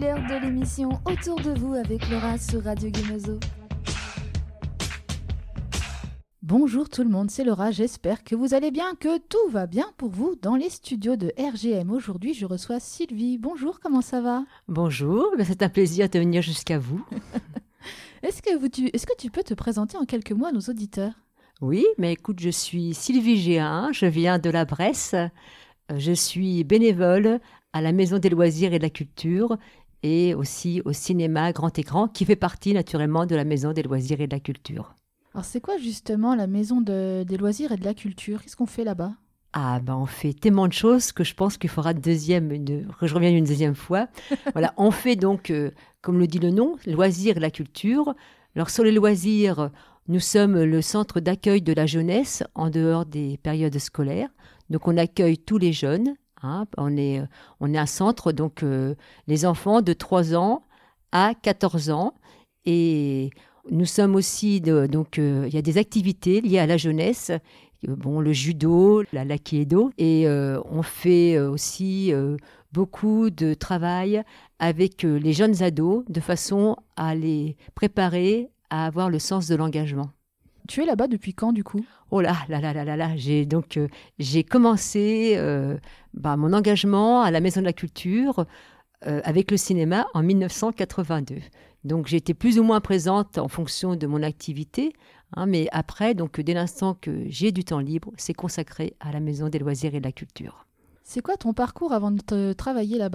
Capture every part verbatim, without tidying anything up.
l'heure de l'émission Autour de vous avec Laura sur Radio Gemozo. Bonjour tout le monde, c'est Laura, j'espère que vous allez bien, que tout va bien pour vous dans les studios de R G M. Aujourd'hui, je reçois Sylvie. Bonjour, comment ça va ? Bonjour, c'est un plaisir de venir jusqu'à vous. Est-ce que, vous, tu, est-ce que tu peux te présenter en quelques mots à nos auditeurs ? Oui, mais écoute, je suis Sylvie Géhin, je viens de la Bresse, je suis bénévole à la Maison des Loisirs et de la Culture et aussi au cinéma grand écran qui fait partie naturellement de la Maison des Loisirs et de la Culture. Alors c'est quoi justement la Maison de, des Loisirs et de la Culture ? Qu'est-ce qu'on fait là-bas ? Ah ben on fait tellement de choses que je pense qu'il faudra deuxième, une, que je revienne une deuxième fois. Voilà, on fait donc, euh, comme le dit le nom, loisirs et la culture. Alors sur les loisirs, nous sommes le centre d'accueil de la jeunesse en dehors des périodes scolaires. Donc on accueille tous les jeunes. Hein, on, est, on est un centre, donc euh, les enfants de trois ans à quatorze ans. Et nous sommes aussi, de, donc euh, il y a des activités liées à la jeunesse. Bon, le judo, la l'aïkido, et euh, on fait aussi euh, beaucoup de travail avec euh, les jeunes ados de façon à les préparer à avoir le sens de l'engagement. Tu es là-bas depuis quand du coup ? Oh là là là là là là, j'ai donc euh, j'ai commencé euh, bah, mon engagement à la Maison de la Culture euh, avec le cinéma en dix-neuf cent quatre-vingt-deux. Donc j'ai été plus ou moins présente en fonction de mon activité. Hein, mais après, donc, dès l'instant que j'ai du temps libre, c'est consacré à la Maison des Loisirs et de la Culture. C'est quoi ton parcours avant de te travailler là-bas ?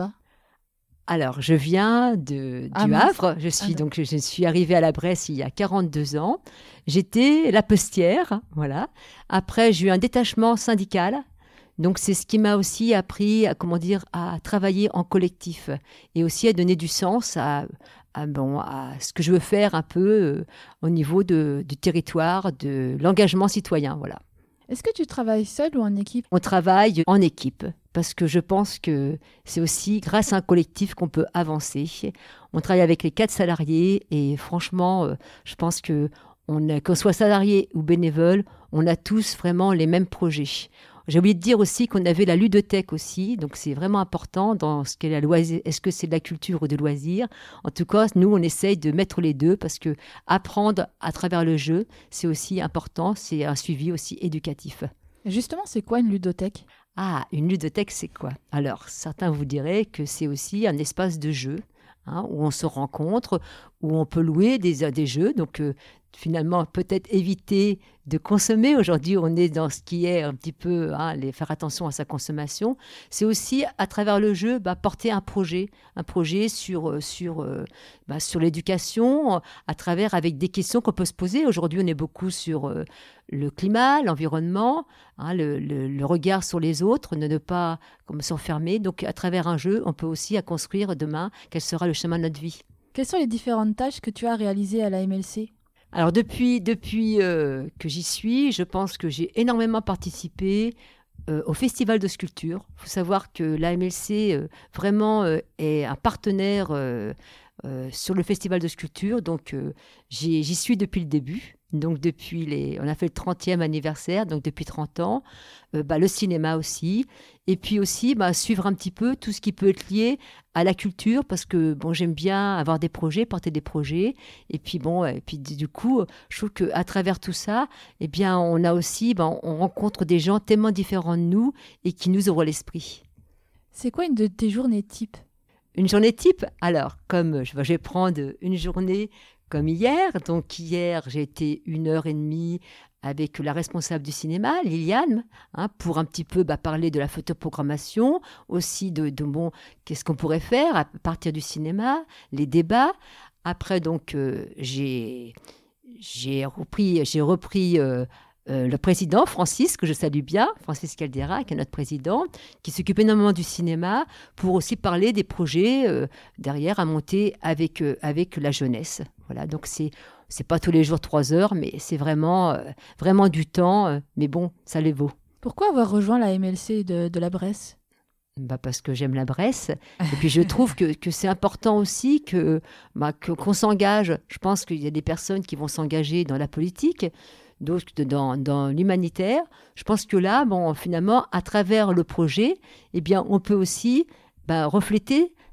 Alors, je viens de, ah, du mince. Havre. Je suis, ah, donc, je suis arrivée à la Bresse il y a quarante-deux ans. J'étais la postière, voilà. Après, j'ai eu un détachement syndical. Donc, c'est ce qui m'a aussi appris à, comment dire, à travailler en collectif et aussi à donner du sens à... À, bon, à ce que je veux faire un peu euh, au niveau de, du territoire, de l'engagement citoyen. Voilà. Est-ce que tu travailles seul ou en équipe ? On travaille en équipe parce que je pense que c'est aussi grâce à un collectif qu'on peut avancer. On travaille avec les quatre salariés et franchement, euh, je pense que on a, qu'on soit salarié ou bénévole, on a tous vraiment les mêmes projets. J'ai oublié de dire aussi qu'on avait la ludothèque aussi, donc c'est vraiment important dans ce qu'est la loisir. Est-ce que c'est de la culture ou de loisir ? En tout cas, nous, on essaye de mettre les deux parce que apprendre à travers le jeu, c'est aussi important, c'est un suivi aussi éducatif. Justement, c'est quoi une ludothèque ? Ah, une ludothèque, c'est quoi ? Alors, certains vous diraient que c'est aussi un espace de jeu, hein, où on se rencontre, où on peut louer des, des jeux, donc... Euh, finalement, peut-être éviter de consommer. Aujourd'hui, on est dans ce qui est un petit peu, hein, les, faire attention à sa consommation. C'est aussi, à travers le jeu, bah, porter un projet, un projet sur, sur, euh, bah, sur l'éducation, à travers, avec des questions qu'on peut se poser. Aujourd'hui, on est beaucoup sur euh, le climat, l'environnement, hein, le, le, le regard sur les autres, ne, ne pas comme, s'enfermer. Donc, à travers un jeu, on peut aussi à construire demain quel sera le chemin de notre vie. Quelles sont les différentes tâches que tu as réalisées à la M L C ? Alors depuis, depuis euh, que j'y suis, je pense que j'ai énormément participé euh, au Festival de sculpture. Il faut savoir que l'A M L C euh, vraiment euh, est un partenaire euh, euh, sur le Festival de sculpture. Donc euh, j'y, j'y suis depuis le début. Donc depuis les, on a fait le trentième anniversaire, donc depuis trente ans. Euh, bah, le cinéma aussi. Et puis aussi bah, suivre un petit peu tout ce qui peut être lié à la culture, parce que bon, j'aime bien avoir des projets, porter des projets. Et puis bon, et puis du coup, je trouve qu'à travers tout ça, eh bien, on a aussi, bah, on rencontre des gens tellement différents de nous et qui nous ouvrent l'esprit. C'est quoi une de tes journées type ? Une journée type ? Alors, comme je vais prendre une journée comme hier. Donc hier, j'ai été une heure et demie avec la responsable du cinéma, Liliane, hein, pour un petit peu bah, parler de la photoprogrammation, aussi de, de bon, qu'est-ce qu'on pourrait faire à partir du cinéma, les débats. Après, donc, euh, j'ai, j'ai repris, j'ai repris euh, euh, le président, Francis, que je salue bien, Francis Caldera, qui est notre président, qui s'occupe énormément du cinéma, pour aussi parler des projets euh, derrière à monter avec, euh, avec la jeunesse. Voilà, donc c'est... C'est pas tous les jours trois heures, mais c'est vraiment, euh, vraiment du temps. Euh, mais bon, ça les vaut. Pourquoi avoir rejoint la M L C de, de la Bresse ? Bah parce que j'aime la Bresse. Et puis je trouve que, que c'est important aussi que, bah, que, qu'on s'engage. Je pense qu'il y a des personnes qui vont s'engager dans la politique, d'autres dans, dans l'humanitaire. Je pense que là, bon, finalement, à travers le projet, eh bien, on peut aussi bah, refléter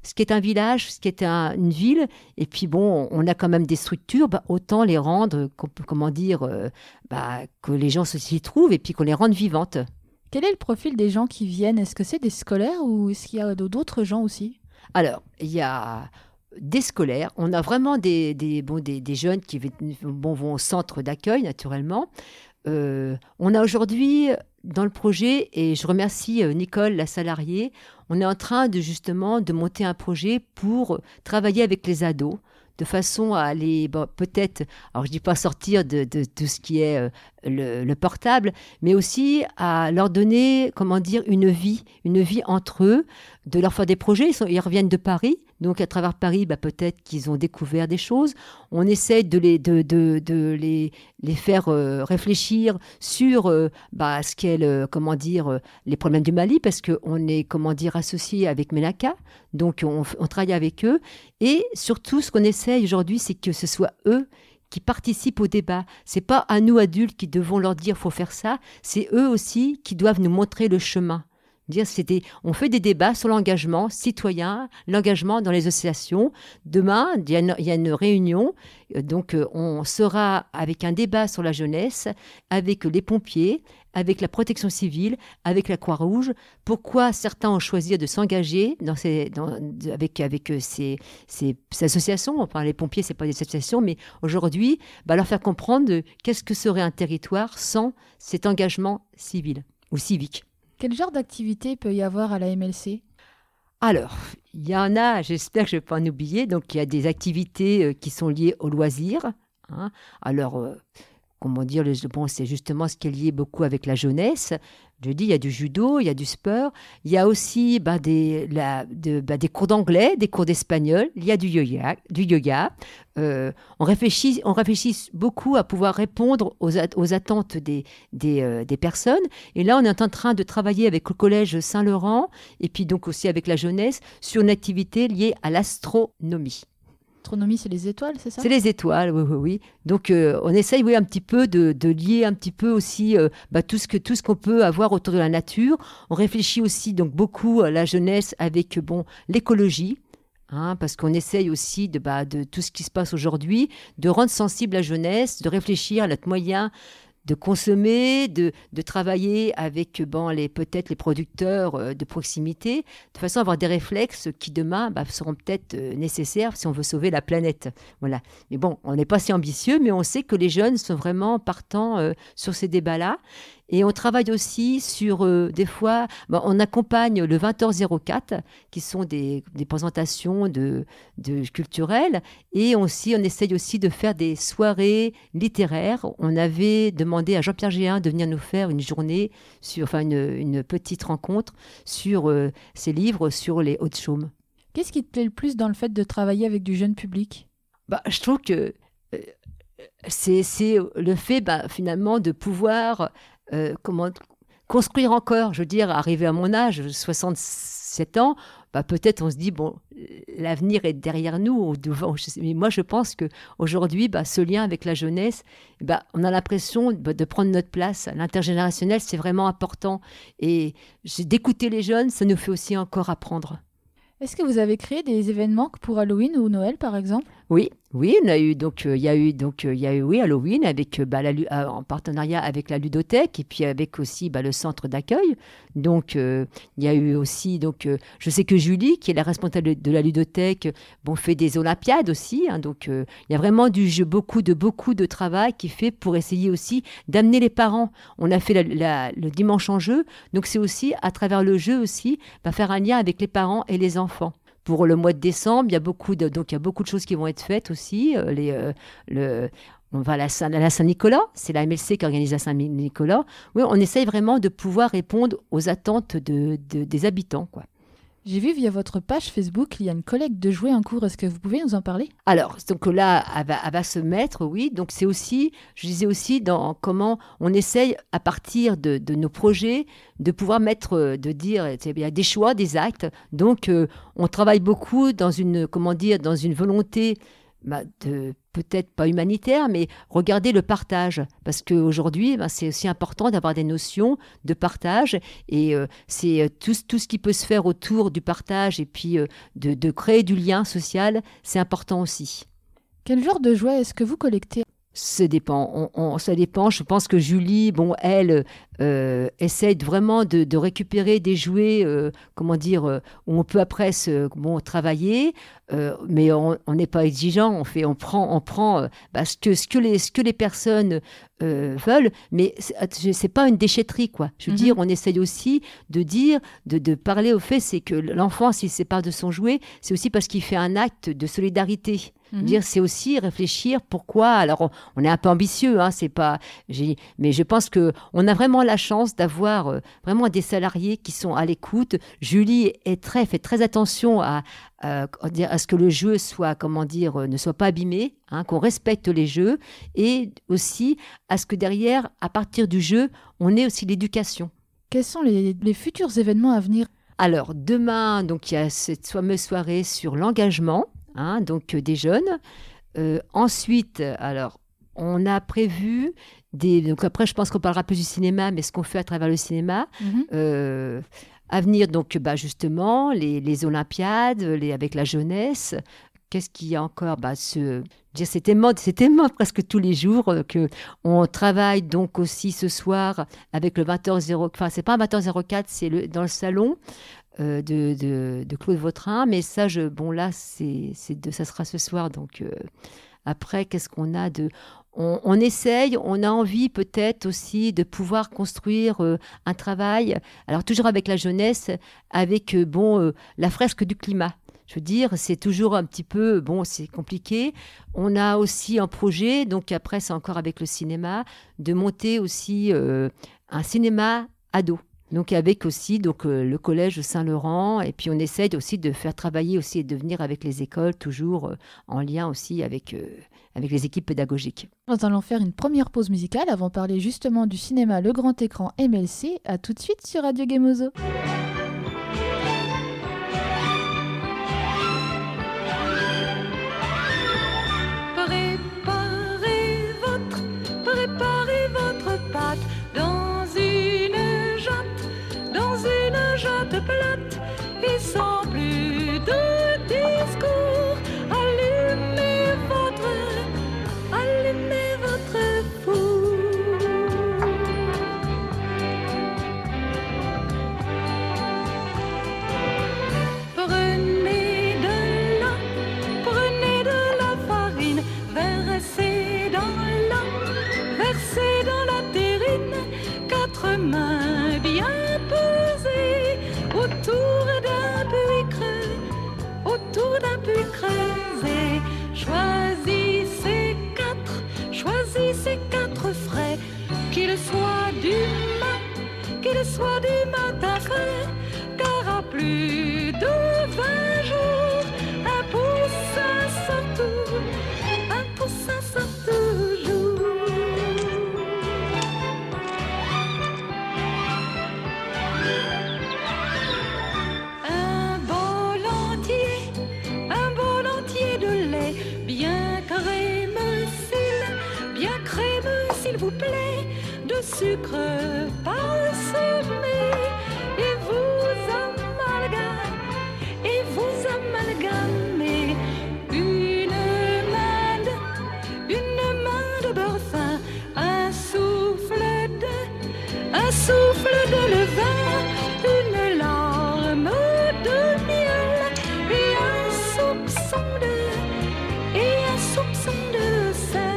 ce qui est un village, ce qui est un, une ville. Et puis bon, on a quand même des structures, bah, autant les rendre, comment dire, euh, bah, que les gens s'y trouvent et puis qu'on les rende vivantes. Quel est le profil des gens qui viennent? Est-ce que c'est des scolaires ou est-ce qu'il y a d'autres gens aussi? Alors, il y a des scolaires. On a vraiment des, des, bon, des, des jeunes qui bon, vont au centre d'accueil, naturellement. Euh, on a aujourd'hui, dans le projet, et je remercie Nicole, la salariée, on est en train de justement de monter un projet pour travailler avec les ados, de façon à les, bon, peut-être, alors je ne dis pas sortir de, de tout ce qui est euh, le, le portable, mais aussi à leur donner, comment dire, une vie, une vie entre eux, de leur faire des projets. Ils, sont, ils reviennent de Paris, donc à travers Paris, bah, peut-être qu'ils ont découvert des choses. On essaie de les, de, de, de les, les faire euh, réfléchir sur euh, bah, ce qu'est le, comment dire, euh, les problèmes du Mali, parce qu'on est, comment dire, associé avec MENACA, donc on, on travaille avec eux. Et surtout, ce qu'on essaie aujourd'hui, c'est que ce soit eux qui participent au débat. Ce n'est pas à nous, adultes, qui devons leur dire « faut faire ça », c'est eux aussi qui doivent nous montrer le chemin. Dire, c'est des, on fait des débats sur l'engagement citoyen, l'engagement dans les associations. Demain, il y a une, il y a une réunion, donc on sera avec un débat sur la jeunesse, avec les pompiers, avec la protection civile, avec la Croix-Rouge. Pourquoi certains ont choisi de s'engager dans ces, dans, avec, avec ces, ces, ces associations? Enfin, les pompiers, ce n'est pas des associations, mais aujourd'hui, bah, leur faire comprendre de, qu'est-ce que serait un territoire sans cet engagement civil ou civique. Quel genre d'activité peut y avoir à la M L C? Alors, il y en a, j'espère que je ne vais pas en oublier. Donc, il y a des activités euh, qui sont liées au loisir. Hein. Alors, euh, comment dire, le, bon, c'est justement ce qui est lié beaucoup avec la jeunesse. Je dis, il y a du judo, il y a du sport. Il y a aussi bah, des, la, de, bah, des cours d'anglais, des cours d'espagnol. Il y a du yoga. Du yoga. Euh, on, réfléchit, on réfléchit beaucoup à pouvoir répondre aux, aux attentes des, des, euh, des personnes. Et là, on est en train de travailler avec le collège Saint-Laurent et puis donc aussi avec la jeunesse sur une activité liée à l'astronomie. L'astronomie, c'est les étoiles, c'est ça? C'est les étoiles, oui, oui, oui. Donc, euh, on essaye, oui, un petit peu de, de lier un petit peu aussi euh, bah, tout ce que tout ce qu'on peut avoir autour de la nature. On réfléchit aussi donc beaucoup à la jeunesse avec bon l'écologie. Hein, parce qu'on essaye aussi de, bah, de tout ce qui se passe aujourd'hui, de rendre sensible la jeunesse, de réfléchir à notre moyen de consommer, de, de travailler avec bon, les, peut-être les producteurs euh, de proximité, de façon à avoir des réflexes qui demain bah, seront peut-être euh, nécessaires si on veut sauver la planète. Voilà. Mais bon, on n'est pas si ambitieux, mais on sait que les jeunes sont vraiment partants euh, sur ces débats-là. Et on travaille aussi sur, euh, des fois, bah, on accompagne le vingt heures zéro quatre, qui sont des, des présentations de, de culturelles, et on, aussi, on essaye aussi de faire des soirées littéraires. On avait demandé à Jean-Pierre Géhin de venir nous faire une journée, sur, enfin une, une petite rencontre sur euh, ses livres sur les Hauts-de-Chaume. Qu'est-ce qui te plaît le plus dans le fait de travailler avec du jeune public? Bah, je trouve que euh, c'est, c'est le fait bah, finalement de pouvoir... Euh, comment construire encore, je veux dire, arrivé à mon âge, soixante-sept ans, bah peut-être on se dit, bon, l'avenir est derrière nous, ou devant. Mais moi, je pense qu'aujourd'hui, bah, ce lien avec la jeunesse, bah, on a l'impression bah, de prendre notre place. L'intergénérationnel, c'est vraiment important. Et d'écouter les jeunes, ça nous fait aussi encore apprendre. Est-ce que vous avez créé des événements pour Halloween ou Noël, par exemple? Oui, oui, on a eu donc il euh, y a eu donc il euh, y a eu oui Halloween avec euh, bah, la, euh, en partenariat avec la ludothèque et puis avec aussi bah, le centre d'accueil. Donc il euh, y a eu aussi donc euh, je sais que Julie qui est la responsable de la ludothèque bon fait des olympiades aussi. Hein, donc il euh, y a vraiment du jeu, beaucoup de beaucoup de travail qui fait pour essayer aussi d'amener les parents. On a fait la, la, le dimanche en jeu, donc c'est aussi à travers le jeu aussi bah, faire un lien avec les parents et les enfants. Pour le mois de décembre, il y a beaucoup de, donc il y a beaucoup de choses qui vont être faites aussi. Euh, les, euh, le, on va à la, Saint, à la Saint-Nicolas, c'est la M L C qui organise la Saint-Nicolas. Oui, on essaye vraiment de pouvoir répondre aux attentes de, de, des habitants, quoi. J'ai vu via votre page Facebook, il y a une collecte de jouets en cours. Est-ce que vous pouvez nous en parler? Alors, donc là, elle va, elle va se mettre, oui. Donc c'est aussi, je disais aussi, dans comment on essaye à partir de, de nos projets de pouvoir mettre, de dire, il y a des choix, des actes. Donc euh, on travaille beaucoup dans une, comment dire, dans une volonté bah, de, peut-être pas humanitaire, mais regarder le partage. Parce qu'aujourd'hui, bah, c'est aussi important d'avoir des notions de partage. Et euh, c'est euh, tout, tout ce qui peut se faire autour du partage et puis euh, de, de créer du lien social, c'est important aussi. Quel genre de jouets est-ce que vous collectez ? Ça dépend. On, on, ça dépend. Je pense que Julie, bon, elle, euh, essaye vraiment de, de récupérer des jouets, euh, comment dire, euh, où on peut après se, bon, travailler, euh, mais on n'est pas exigeant. On fait, on prend, on prend euh, bah, ce que ce que les ce que les personnes euh, veulent, mais c'est, c'est pas une déchetterie, quoi. Je veux mm-hmm. dire, on essaye aussi de dire, de, de parler au fait, c'est que l'enfant, s'il se sépare de son jouet, c'est aussi parce qu'il fait un acte de solidarité. Mmh. Dire, c'est aussi réfléchir pourquoi. Alors, on, on est un peu ambitieux, hein, c'est pas. J'ai, mais je pense que on a vraiment la chance d'avoir euh, vraiment des salariés qui sont à l'écoute. Julie est très fait très attention à, à, à ce que le jeu soit, comment dire, euh, ne soit pas abîmé, hein, qu'on respecte les jeux, et aussi à ce que derrière, à partir du jeu, on ait aussi l'éducation. Quels sont les, les futurs événements à venir ? Alors, demain, donc il y a cette fameuse soirée sur l'engagement. Hein, donc euh, des jeunes. Euh, ensuite, alors, on a prévu des. Donc après, je pense qu'on parlera plus du cinéma, mais ce qu'on fait à travers le cinéma. Mm-hmm. Euh, à venir, donc, bah, justement, les, les Olympiades, les, avec la jeunesse. Qu'est-ce qu'il y a encore bah, ce, dire, c'est tellement, c'est tellement presque tous les jours euh, qu'on travaille donc aussi ce soir avec le vingt heures zéro. Enfin, c'est pas un vingt heures zéro quatre, c'est le, dans le salon. Euh, de, de, de Claude Vautrin, mais ça, je, bon là, c'est, c'est de, ça sera ce soir. Donc euh, après, qu'est-ce qu'on a de... On, on essaye, on a envie peut-être aussi de pouvoir construire euh, un travail, alors toujours avec la jeunesse, avec euh, bon, euh, la fresque du climat. Je veux dire, c'est toujours un petit peu, bon, c'est compliqué. On a aussi un projet, donc après, c'est encore avec le cinéma, de monter aussi euh, un cinéma ado. Donc avec aussi donc, euh, le collège Saint-Laurent, et puis on essaye aussi de faire travailler aussi et de venir avec les écoles, toujours euh, en lien aussi avec, euh, avec les équipes pédagogiques. Nous allons faire une première pause musicale avant de parler justement du cinéma Le Grand Écran M L C. À tout de suite sur Radio Gemozo. Préparez votre, préparez votre pâte dans une jatte, dans une jatte plate et sans plus de discours. Allumez votre, allumez votre four. Prenez de la, prenez de la farine, versez dans la, versez dans la terrine, quatre mains bien pesées autour d'un puits creux, autour d'un puits creusé. Choisissez quatre, choisissez quatre frais, qu'ils soient du mat, qu'ils soient du matin frais, car à plus de vingt jours, un poussin sort tout, un poussin sort toujours. Un bol entier, un bol entier de lait, bien crémeux s'il, bien crémeux s'il vous plaît, de sucre parsemé, et vous amalgamez, et vous amalgamez une main de, une main de beurre fin, un souffle de, un souffle de levain, une larme de miel, et un soupçon de, et un soupçon de sel.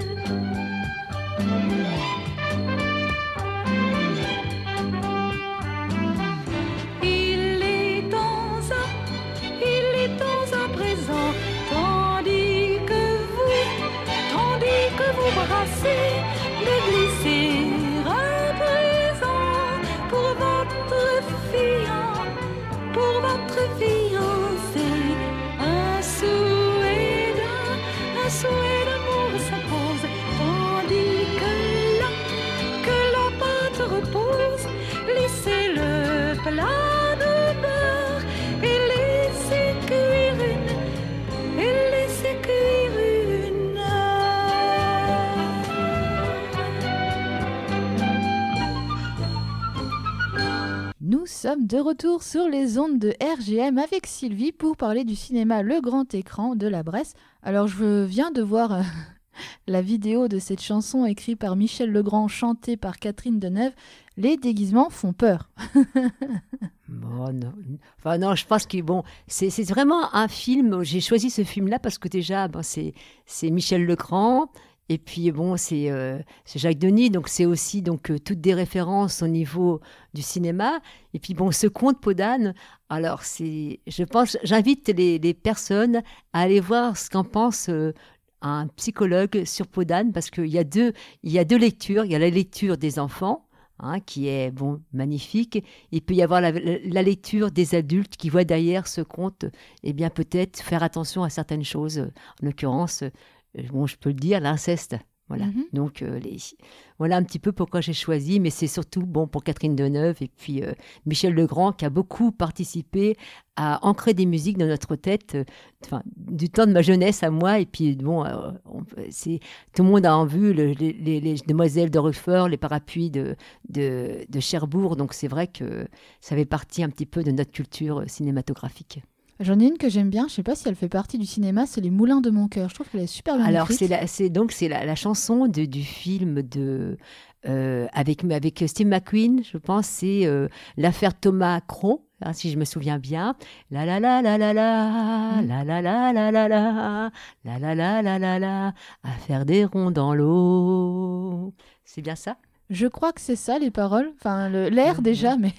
Il est temps à, il est temps à présent, tandis que vous, tandis que vous brassez, de glisser un présent pour votre fiancé, pour votre fiancé, un souhait d'un, un souhait d'amour s'impose, tandis que là, que la pâte repose, laissez le plat de beurre et laissez cuire une, et laissez cuire sommes de retour sur les ondes de R G M avec Sylvie pour parler du cinéma Le Grand Écran de la Bresse. Alors je viens de voir euh, la vidéo de cette chanson écrite par Michel Legrand, chantée par Catherine Deneuve. Les déguisements font peur. Bon, non. Enfin, non, je pense que bon, c'est, c'est vraiment un film. J'ai choisi ce film-là parce que déjà, bon, c'est, c'est Michel Legrand. Et puis bon, c'est, euh, c'est Jacques Denis, donc c'est aussi donc euh, toutes des références au niveau du cinéma. Et puis bon, ce conte Peau d'âne, alors c'est, je pense, j'invite les, les personnes à aller voir ce qu'en pense euh, un psychologue sur Peau d'âne, parce qu'il y a deux, il y a deux lectures. Il y a la lecture des enfants, hein, qui est bon, magnifique. Il peut y avoir la, la, la lecture des adultes qui voient derrière ce conte, eh bien peut-être faire attention à certaines choses. En l'occurrence, bon, je peux le dire, l'inceste. Voilà. Mm-hmm. Donc, euh, les... voilà un petit peu pourquoi j'ai choisi, mais c'est surtout bon pour Catherine Deneuve et puis euh, Michel Legrand qui a beaucoup participé à ancrer des musiques dans notre tête, euh, enfin, du temps de ma jeunesse à moi. Et puis, bon, euh, on, c'est, tout le monde a en vue le, les, les, les demoiselles de Roquefort, les parapluies de, de, de Cherbourg. Donc, c'est vrai que ça fait partie un petit peu de notre culture cinématographique. J'en ai une que j'aime bien, je ne sais pas si elle fait partie du cinéma, c'est Les Moulins de mon cœur. Je trouve qu'elle est super bien Alors, écrite. c'est, la, c'est donc c'est la, la chanson de, du film de, euh, avec, avec Steve McQueen, je pense, c'est euh, l'affaire Thomas Croc, hein, si je me souviens bien. La la la la la la, Mm. la la la la la la, la la la la la la, à faire des ronds dans l'eau. C'est bien ça? Je crois que c'est ça, les paroles. Enfin, le, l'air Mmh. déjà, mais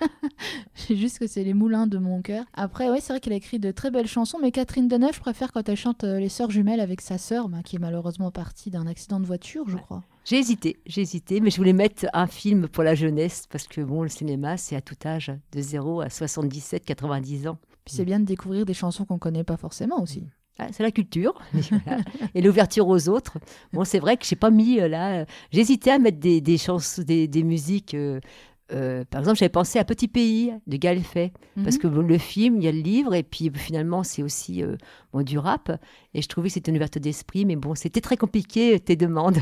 c'est juste que c'est Les Moulins de mon cœur. Après, oui, c'est vrai qu'elle a écrit de très belles chansons, mais Catherine Deneuve, je préfère quand elle chante euh, Les Sœurs Jumelles avec sa sœur, bah, qui est malheureusement partie d'un accident de voiture, je crois. J'ai hésité, j'ai hésité, mais je voulais mettre un film pour la jeunesse, parce que bon, le cinéma, c'est à tout âge, de zéro à soixante-dix-sept, quatre-vingt-dix ans. Puis c'est bien de découvrir des chansons qu'on ne connaît pas forcément aussi. Ah, c'est la culture voilà. Et l'ouverture aux autres. Bon, c'est vrai que j'ai pas mis euh, là. Euh, j'hésitais à mettre des, des chansons, des, des musiques. Euh, euh, par exemple, j'avais pensé à Petit Pays de Gaël Faye, mm-hmm. parce que bon, le film, il y a le livre, et puis finalement, c'est aussi euh, bon, du rap. Et je trouvais que c'était une ouverture d'esprit, mais bon, c'était très compliqué tes demandes.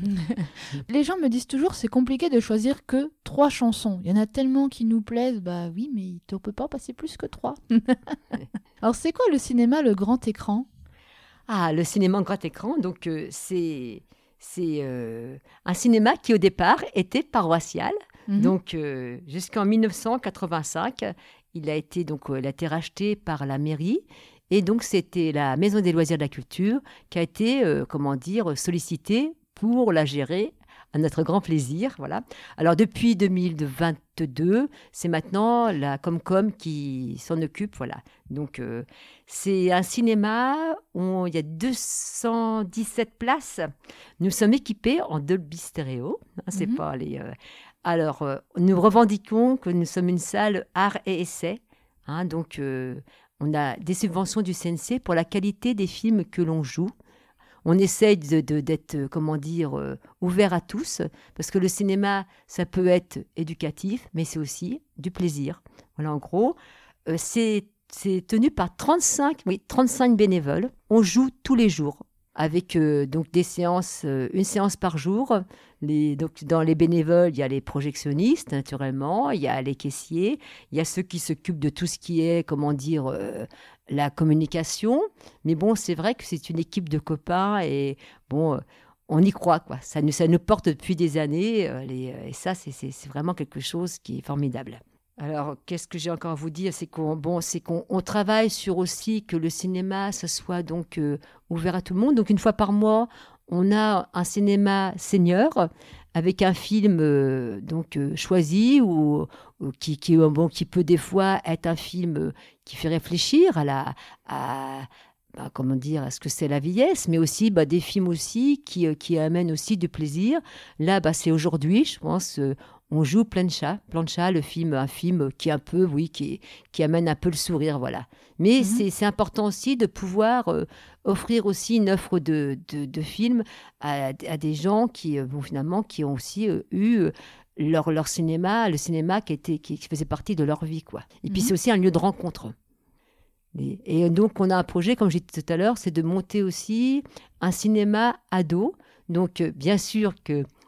Les gens me disent toujours, c'est compliqué de choisir que trois chansons. Il y en a tellement qui nous plaisent, bah oui, mais on peut pas passer plus que trois. Alors, c'est quoi le cinéma, le grand écran? Ah, le cinéma grand écran, donc euh, c'est, c'est euh, un cinéma qui au départ était paroissial. Mm-hmm. Donc euh, jusqu'en dix-neuf cent quatre-vingt-cinq, il a été donc euh, il a été racheté par la mairie. Et donc c'était la Maison des loisirs de la culture qui a été euh, comment dire sollicitée pour la gérer. À notre grand plaisir, voilà. Alors depuis deux mille vingt-deux, c'est maintenant la Comcom qui s'en occupe, voilà. Donc euh, c'est un cinéma où il y a deux cent dix-sept places. Nous sommes équipés en Dolby Stereo. Hein, c'est mm-hmm. pas les. Euh... Alors euh, nous revendiquons que nous sommes une salle art et essai. Hein, donc euh, on a des subventions du C N C pour la qualité des films que l'on joue. On essaye de, de, d'être, comment dire, euh, ouvert à tous, parce que le cinéma, ça peut être éducatif, mais c'est aussi du plaisir. Voilà, en gros, euh, c'est, c'est tenu par trente-cinq, oui, trente-cinq bénévoles. On joue tous les jours, avec euh, donc des séances, euh, une séance par jour. Les, donc, dans les bénévoles, il y a les projectionnistes, naturellement, il y a les caissiers, il y a ceux qui s'occupent de tout ce qui est, comment dire, euh, la communication. Mais bon, c'est vrai que c'est une équipe de copains et bon, euh, on y croit, quoi. Ça nous, ça nous porte depuis des années euh, les, et ça, c'est, c'est, c'est vraiment quelque chose qui est formidable. Alors, qu'est-ce que j'ai encore à vous dire? C'est qu'on, bon, c'est qu'on on travaille sur aussi que le cinéma, ça soit donc euh, ouvert à tout le monde. Donc, une fois par mois, on a un cinéma senior avec un film euh, donc euh, choisi ou, ou qui, qui, bon, qui peut des fois être un film euh, qui fait réfléchir à la, à, bah, comment dire, à ce que c'est la vieillesse, mais aussi bah, des films aussi qui, euh, qui amènent aussi du plaisir. Là, bah, c'est aujourd'hui, je pense. Euh, On joue Plancha, Plancha, le film, un film qui est un peu, oui, qui, qui amène un peu le sourire, voilà. Mais mm-hmm. c'est, c'est important aussi de pouvoir euh, offrir aussi une offre de, de, de films à, à des gens qui, euh, bon, finalement, qui ont aussi euh, eu euh, leur, leur cinéma, le cinéma qui, était, qui, qui faisait partie de leur vie, quoi. Et mm-hmm. puis c'est aussi un lieu de rencontre. Et, et donc on a un projet, comme j'ai dit tout à l'heure, c'est de monter aussi un cinéma ado. Donc euh, bien sûr que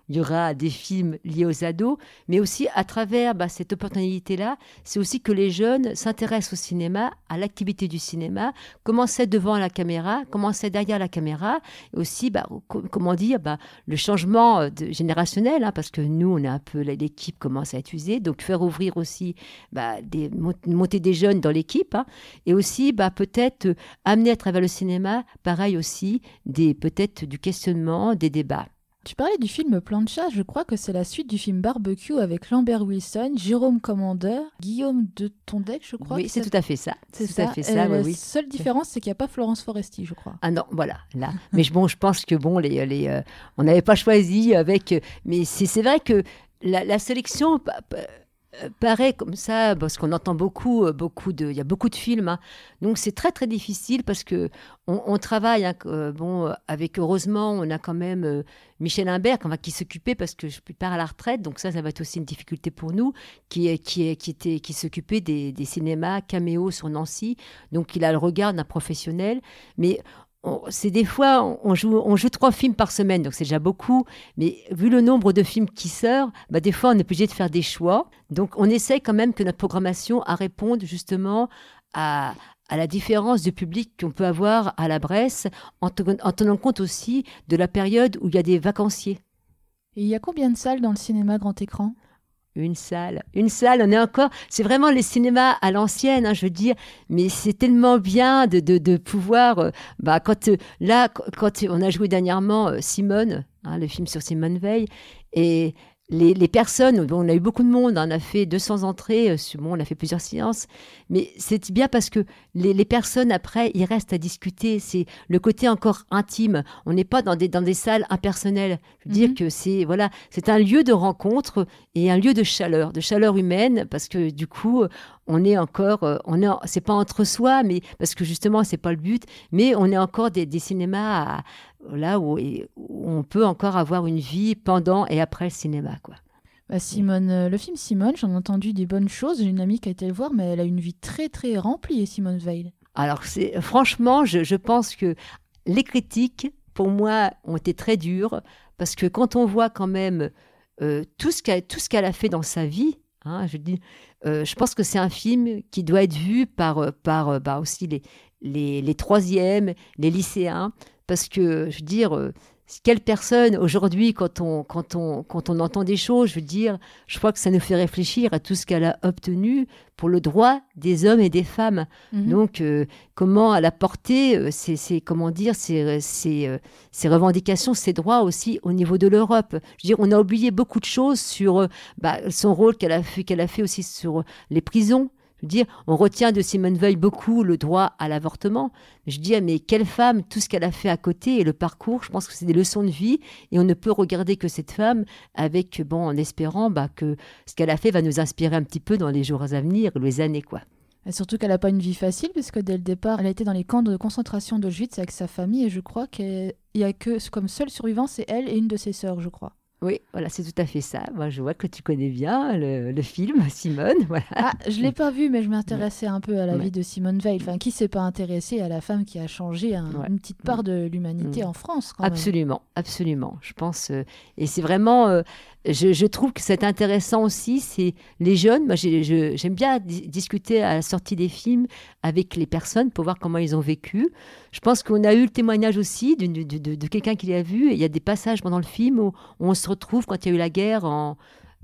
il y aura des films liés aux ados, mais aussi à travers bah, cette opportunité-là, c'est aussi que les jeunes s'intéressent au cinéma, à l'activité du cinéma, comment c'est devant la caméra, comment c'est derrière la caméra, et aussi, bah, co- comment dire, bah, le changement de, générationnel, hein, parce que nous, on est un peu, l'équipe commence à être usée, donc faire ouvrir aussi, bah, des, monter des jeunes dans l'équipe, hein, et aussi, bah, peut-être euh, amener à travers le cinéma, pareil aussi, des, peut-être du questionnement, des débats. Tu parlais du film Plancha, je crois que c'est la suite du film Barbecue avec Lambert Wilson, Jérôme Commandeur, Guillaume de Tondec, je crois. Oui, c'est tout à fait ça. C'est tout ça. à fait ça. Euh, Oui, la oui. seule différence, c'est qu'il n'y a pas Florence Foresti, je crois. Ah non, voilà, là. Mais je- bon, je pense que bon, les, les, euh, on n'avait pas choisi avec. euh, mais c'est c'est vrai que la, la sélection pa- pa- euh, paraît comme ça, parce qu'on entend beaucoup, euh, beaucoup de, il y a beaucoup de films, hein. Donc c'est très très difficile parce que on, on travaille, hein, euh, bon, euh, avec heureusement, on a quand même euh, Michel Imbert enfin, qui s'occupait parce que je part à la retraite, donc ça, ça va être aussi une difficulté pour nous, qui est- qui est- qui était, qui s'occupait des, des cinémas caméo sur Nancy, donc il a le regard d'un professionnel, mais on- c'est des fois, on on joue, on joue trois films par semaine, donc c'est déjà beaucoup. Mais vu le nombre de films qui sortent, bah des fois, on est obligé de faire des choix. Donc, on essaie quand même que notre programmation à répondre justement à, à la différence de public qu'on peut avoir à la Bresse, en, te- en tenant compte aussi de la période où il y a des vacanciers. Et il y a combien de salles dans le cinéma grand écran? Une salle, une salle, on est encore. C'est vraiment les cinémas à l'ancienne, hein, je veux dire. Mais c'est tellement bien de, de, de pouvoir. euh, bah, quand euh, là, qu- quand on a joué dernièrement euh, Simone, hein, le film sur Simone Veil, et les, les personnes, bon, on a eu beaucoup de monde, hein, on a fait deux cents entrées, euh, sur- bon, on a fait plusieurs séances, mais c'est bien parce que les, les personnes après, ils restent à discuter. C'est le côté encore intime. On n'est pas dans des, dans des salles impersonnelles. Je veux dire Mhm. que c'est voilà, c'est un lieu de rencontre et un lieu de chaleur, de chaleur humaine, parce que du coup, on est encore, euh, on est, en- c'est pas entre soi, mais parce que justement, c'est pas le but, mais on est encore des, des cinémas à- là où, et- où on peut encore avoir une vie pendant et après le cinéma, quoi. Bah, Simone, euh, le film Simone, j'en ai entendu des bonnes choses. J'ai une amie qui a été le voir, mais elle a une vie très très remplie, Simone Veil. Alors, c'est, franchement, je, je pense que les critiques, pour moi, ont été très dures, parce que quand on voit quand même euh, tout ce qu'elle, tout ce qu'elle a fait dans sa vie, hein, je dis, euh, je pense que c'est un film qui doit être vu par, euh, par euh, bah, aussi les, les, les troisièmes, les lycéens, parce que, je veux dire, euh, quelle personne aujourd'hui, quand on, quand, on, quand on entend des choses, je veux dire, je crois que ça nous fait réfléchir à tout ce qu'elle a obtenu pour le droit des hommes et des femmes. Mhm. Donc, euh, comment elle a porté euh, ses, ses- comment dire, ses, ses, euh, ses revendications, ses droits aussi au niveau de l'Europe. Je veux dire, on a oublié beaucoup de choses sur euh, bah, son rôle qu'elle a fait, qu'elle a fait aussi sur les prisons. Je veux dire, on retient de Simone Veil beaucoup le droit à l'avortement. Je dis, mais quelle femme, tout ce qu'elle a fait à côté et le parcours, je pense que c'est des leçons de vie et on ne peut regarder que cette femme avec, bon, en espérant bah, que ce qu'elle a fait va nous inspirer un petit peu dans les jours à venir, les années, quoi. Et surtout qu'elle n'a pas une vie facile, puisque dès le départ, elle a été dans les camps de concentration d'Auschwitz avec sa famille, et je crois qu'il n'y a que comme seule survivante, c'est elle et une de ses sœurs, je crois. Oui, voilà, c'est tout à fait ça. Moi, je vois que tu connais bien le, le film, Simone. Voilà. Ah, je l'ai pas vu, mais je m'intéressais un peu à la Ouais. vie de Simone Veil. Enfin, qui s'est pas intéressé à la femme qui a changé un- Ouais. une petite part de l'humanité Mm. en France, quand même. Absolument, absolument. Je pense, euh, et c'est vraiment, euh, je, je trouve que c'est intéressant aussi, c'est les jeunes. Moi, j'ai- je- j'aime bien di- discuter à la sortie des films avec les personnes pour voir comment ils ont vécu. Je pense qu'on a eu le témoignage aussi d'une- de, de- de quelqu'un qui l'a vu. Et il y a des passages pendant le film où, où on se retrouve quand il y a eu la guerre en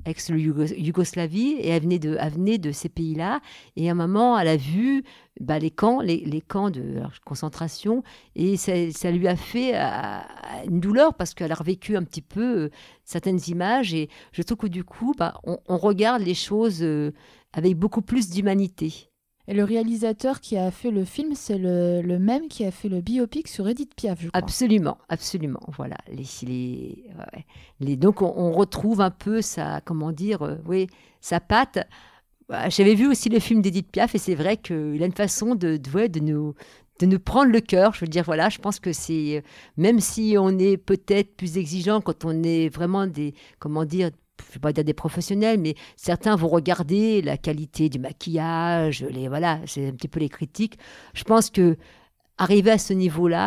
ex-Yougoslavie et elle venait de, elle venait de ces pays-là. Et à un moment, elle a vu bah, les camps, les, les camps de alors, concentration et ça, ça lui a fait euh, une douleur parce qu'elle a revécu un petit peu euh, certaines images et je trouve que du coup, bah, on, on regarde les choses euh, avec beaucoup plus d'humanité. Et le réalisateur qui a fait le film, c'est le, le même qui a fait le biopic sur Edith Piaf, je crois. Absolument, absolument. Voilà. Les, les, ouais. les, donc, on, on retrouve un peu sa, comment dire, euh, oui, sa patte. Bah, j'avais vu aussi le film d'Edith Piaf et c'est vrai qu'il a une façon de, de, ouais, de, nous, de nous prendre le cœur. Je veux dire, voilà, je pense que c'est, même si on est peut-être plus exigeant quand on est vraiment des, comment dire, je ne vais pas dire des professionnels, mais certains vont regarder la qualité du maquillage, les, voilà, c'est un petit peu les critiques. Je pense que arriver à ce niveau-là,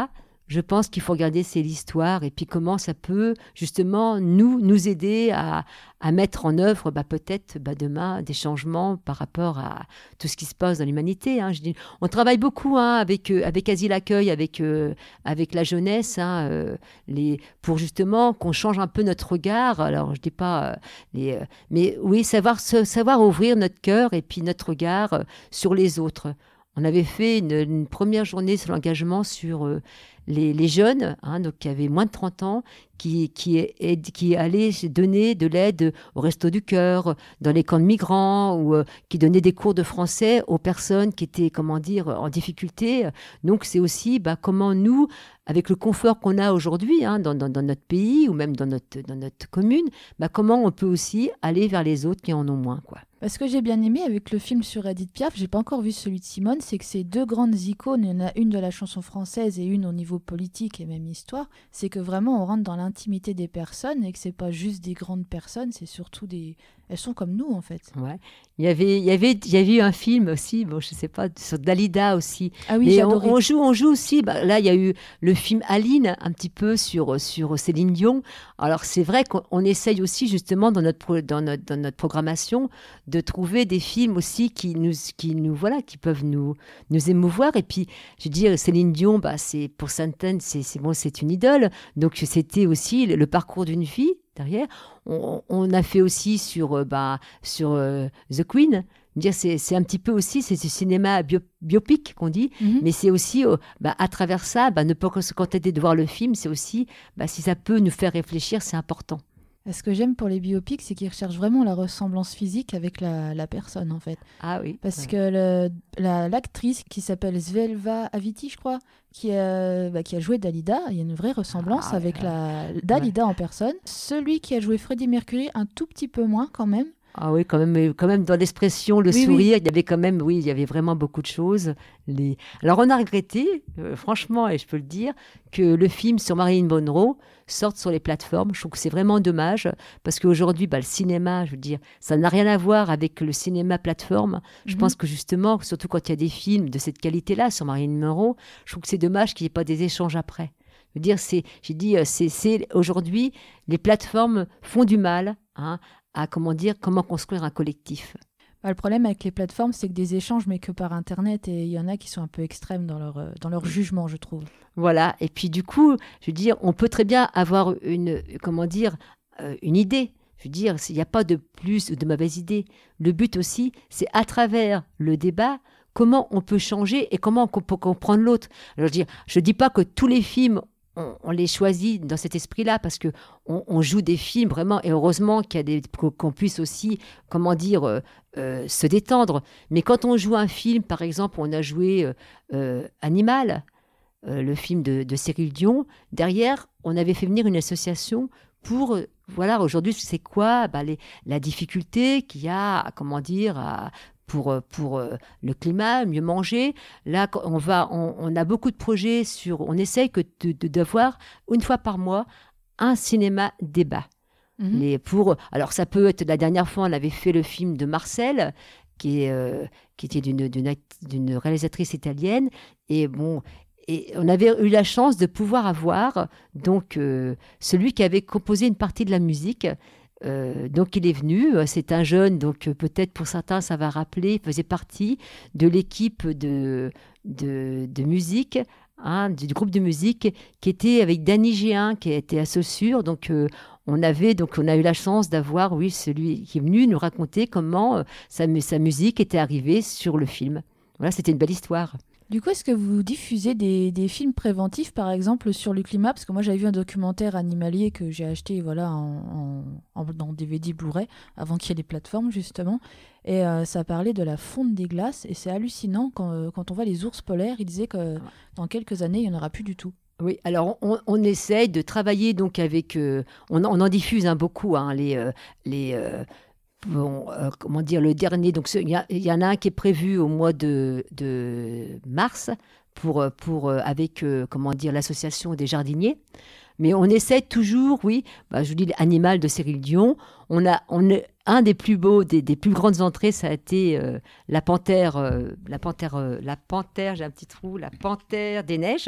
je pense qu'il faut regarder c'est l'histoire et puis comment ça peut justement nous, nous aider à, à mettre en œuvre bah, peut-être bah, demain des changements par rapport à tout ce qui se passe dans l'humanité. Hein. Je dis, on travaille beaucoup hein, avec, euh, avec Asile Accueil, avec, euh, avec la jeunesse, hein, euh, les, pour justement qu'on change un peu notre regard. Alors je dis pas, euh, les, euh, mais oui, savoir, se, savoir ouvrir notre cœur et puis notre regard euh, sur les autres. On avait fait une, une première journée sur l'engagement sur euh, les, les jeunes, hein, donc qui avaient moins de trente ans, qui, qui, est, qui allaient donner de l'aide au Resto du Cœur, dans les camps de migrants, ou euh, qui donnaient des cours de français aux personnes qui étaient, comment dire, en difficulté. Donc c'est aussi bah, comment nous, avec le confort qu'on a aujourd'hui hein, dans, dans, dans notre pays ou même dans notre, dans notre commune, bah, comment on peut aussi aller vers les autres qui en ont moins, quoi. Ce que j'ai bien aimé avec le film sur Edith Piaf, j'ai pas encore vu celui de Simone, c'est que ces deux grandes icônes, il y en a une de la chanson française et une au niveau politique et même histoire, c'est que vraiment on rentre dans l'intimité des personnes et que c'est pas juste des grandes personnes, c'est surtout des... Elles sont comme nous en fait. Ouais. Il y avait, il y avait, il y avait eu un film aussi, bon je sais pas, sur Dalida aussi. Ah oui, mais j'ai on, adoré. on joue, on joue aussi. Bah, là il y a eu le film Aline, un petit peu sur sur Céline Dion. Alors c'est vrai qu'on on essaye aussi justement dans notre pro, dans notre dans notre programmation de trouver des films aussi qui nous qui nous voilà qui peuvent nous nous émouvoir. Et puis je veux dire Céline Dion, bah c'est pour certaines c'est c'est bon c'est une idole. Donc c'était aussi le, le parcours d'une vie. Derrière, on, on a fait aussi sur, euh, bah, sur euh, The Queen. Dire c'est, c'est un petit peu aussi, c'est ce cinéma bio, biopic qu'on dit, Mm-hmm. mais c'est aussi, euh, bah, à travers ça, bah, ne pas se contenter de voir le film, c'est aussi, bah, si ça peut nous faire réfléchir, c'est important. Ce que j'aime pour les biopics, c'est qu'ils recherchent vraiment la ressemblance physique avec la, la personne, en fait. Ah oui. Parce ouais. que le, la, l'actrice qui s'appelle Svelva Aviti, je crois, qui a, bah, qui a joué Dalida, il y a une vraie ressemblance Ah, avec ouais. la Dalida en personne. Celui qui a joué Freddie Mercury, un tout petit peu moins quand même. Ah oui, quand même, quand même dans l'expression, le Oui, sourire, oui. il y avait quand même, oui, il y avait vraiment beaucoup de choses. Les... Alors on a regretté, euh, franchement, et je peux le dire, que le film sur Marilyn Monroe sorte sur les plateformes. Je trouve que c'est vraiment dommage, parce qu'aujourd'hui, bah, le cinéma, je veux dire, ça n'a rien à voir avec le cinéma plateforme. Je Mhm. pense que justement, surtout quand il y a des films de cette qualité-là sur Marilyn Monroe, je trouve que c'est dommage qu'il n'y ait pas des échanges après. Je veux dire, c'est, j'ai dit, c'est, c'est aujourd'hui, les plateformes font du mal, hein, à comment dire, comment construire un collectif. Bah, le problème avec les plateformes, c'est que des échanges, mais que par Internet, et il y en a qui sont un peu extrêmes dans leur, euh, dans leur jugement, je trouve. Voilà. Et puis du coup, je veux dire, on peut très bien avoir une, comment dire, euh, une idée. Je veux dire, il n'y a pas de plus ou de mauvaise idée. Le but aussi, c'est à travers le débat, comment on peut changer et comment on peut comprendre l'autre. Alors, je veux dire, je dis pas que tous les films On, on les choisit dans cet esprit-là parce que on, on joue des films vraiment et heureusement qu'il y a des, qu'on puisse aussi, comment dire, euh, euh, se détendre. Mais quand on joue un film, par exemple, on a joué euh, euh, Animal, euh, le film de, de Cyril Dion. Derrière, on avait fait venir une association pour, euh, voilà, aujourd'hui, c'est quoi bah, les, la difficulté qu'il y a, comment dire, à pour, pour euh, le climat, mieux manger. Là, on, va, on, on a beaucoup de projets sur... On essaye que de, de, d'avoir, une fois par mois, un cinéma débat. Mhm. Les, pour, alors, ça peut être... La dernière fois, on avait fait le film de Marcel, qui, est, euh, qui était d'une, d'une, d'une réalisatrice italienne. Et bon... Et on avait eu la chance de pouvoir avoir donc, euh, celui qui avait composé une partie de la musique. Euh, donc il est venu, c'est un jeune, donc peut-être pour certains ça va rappeler, il faisait partie de l'équipe de, de, de musique, hein, du groupe de musique qui était avec Danny Géin, qui était à Saussure. Donc euh, on avait, donc on a eu la chance d'avoir, oui, celui qui est venu nous raconter comment euh, sa, sa musique était arrivée sur le film. Voilà, c'était une belle histoire. Du coup, est-ce que vous diffusez des, des films préventifs, par exemple, sur le climat? Parce que moi, j'avais vu un documentaire animalier que j'ai acheté voilà, en, en, en D V D Blu-ray, avant qu'il y ait les plateformes, justement. Et euh, ça parlait de la fonte des glaces. Et c'est hallucinant, quand, euh, quand on voit les ours polaires, ils disaient que dans quelques années, il n'y en aura plus du tout. Oui, alors on, on essaye de travailler donc avec... Euh, on, on en diffuse hein, beaucoup, hein, les... Euh, les euh, Bon, euh, comment dire, le dernier, donc il y, y en a un qui est prévu au mois de, de mars pour, pour, euh, avec euh, comment dire, l'association des jardiniers. Mais on essaie toujours, oui, bah, je vous dis, Animal de Cyril Dion. On a, on est, un des plus beaux, des, des plus grandes entrées, ça a été euh, la panthère, euh, la panthère, euh, la panthère, j'ai un petit trou, la panthère des neiges.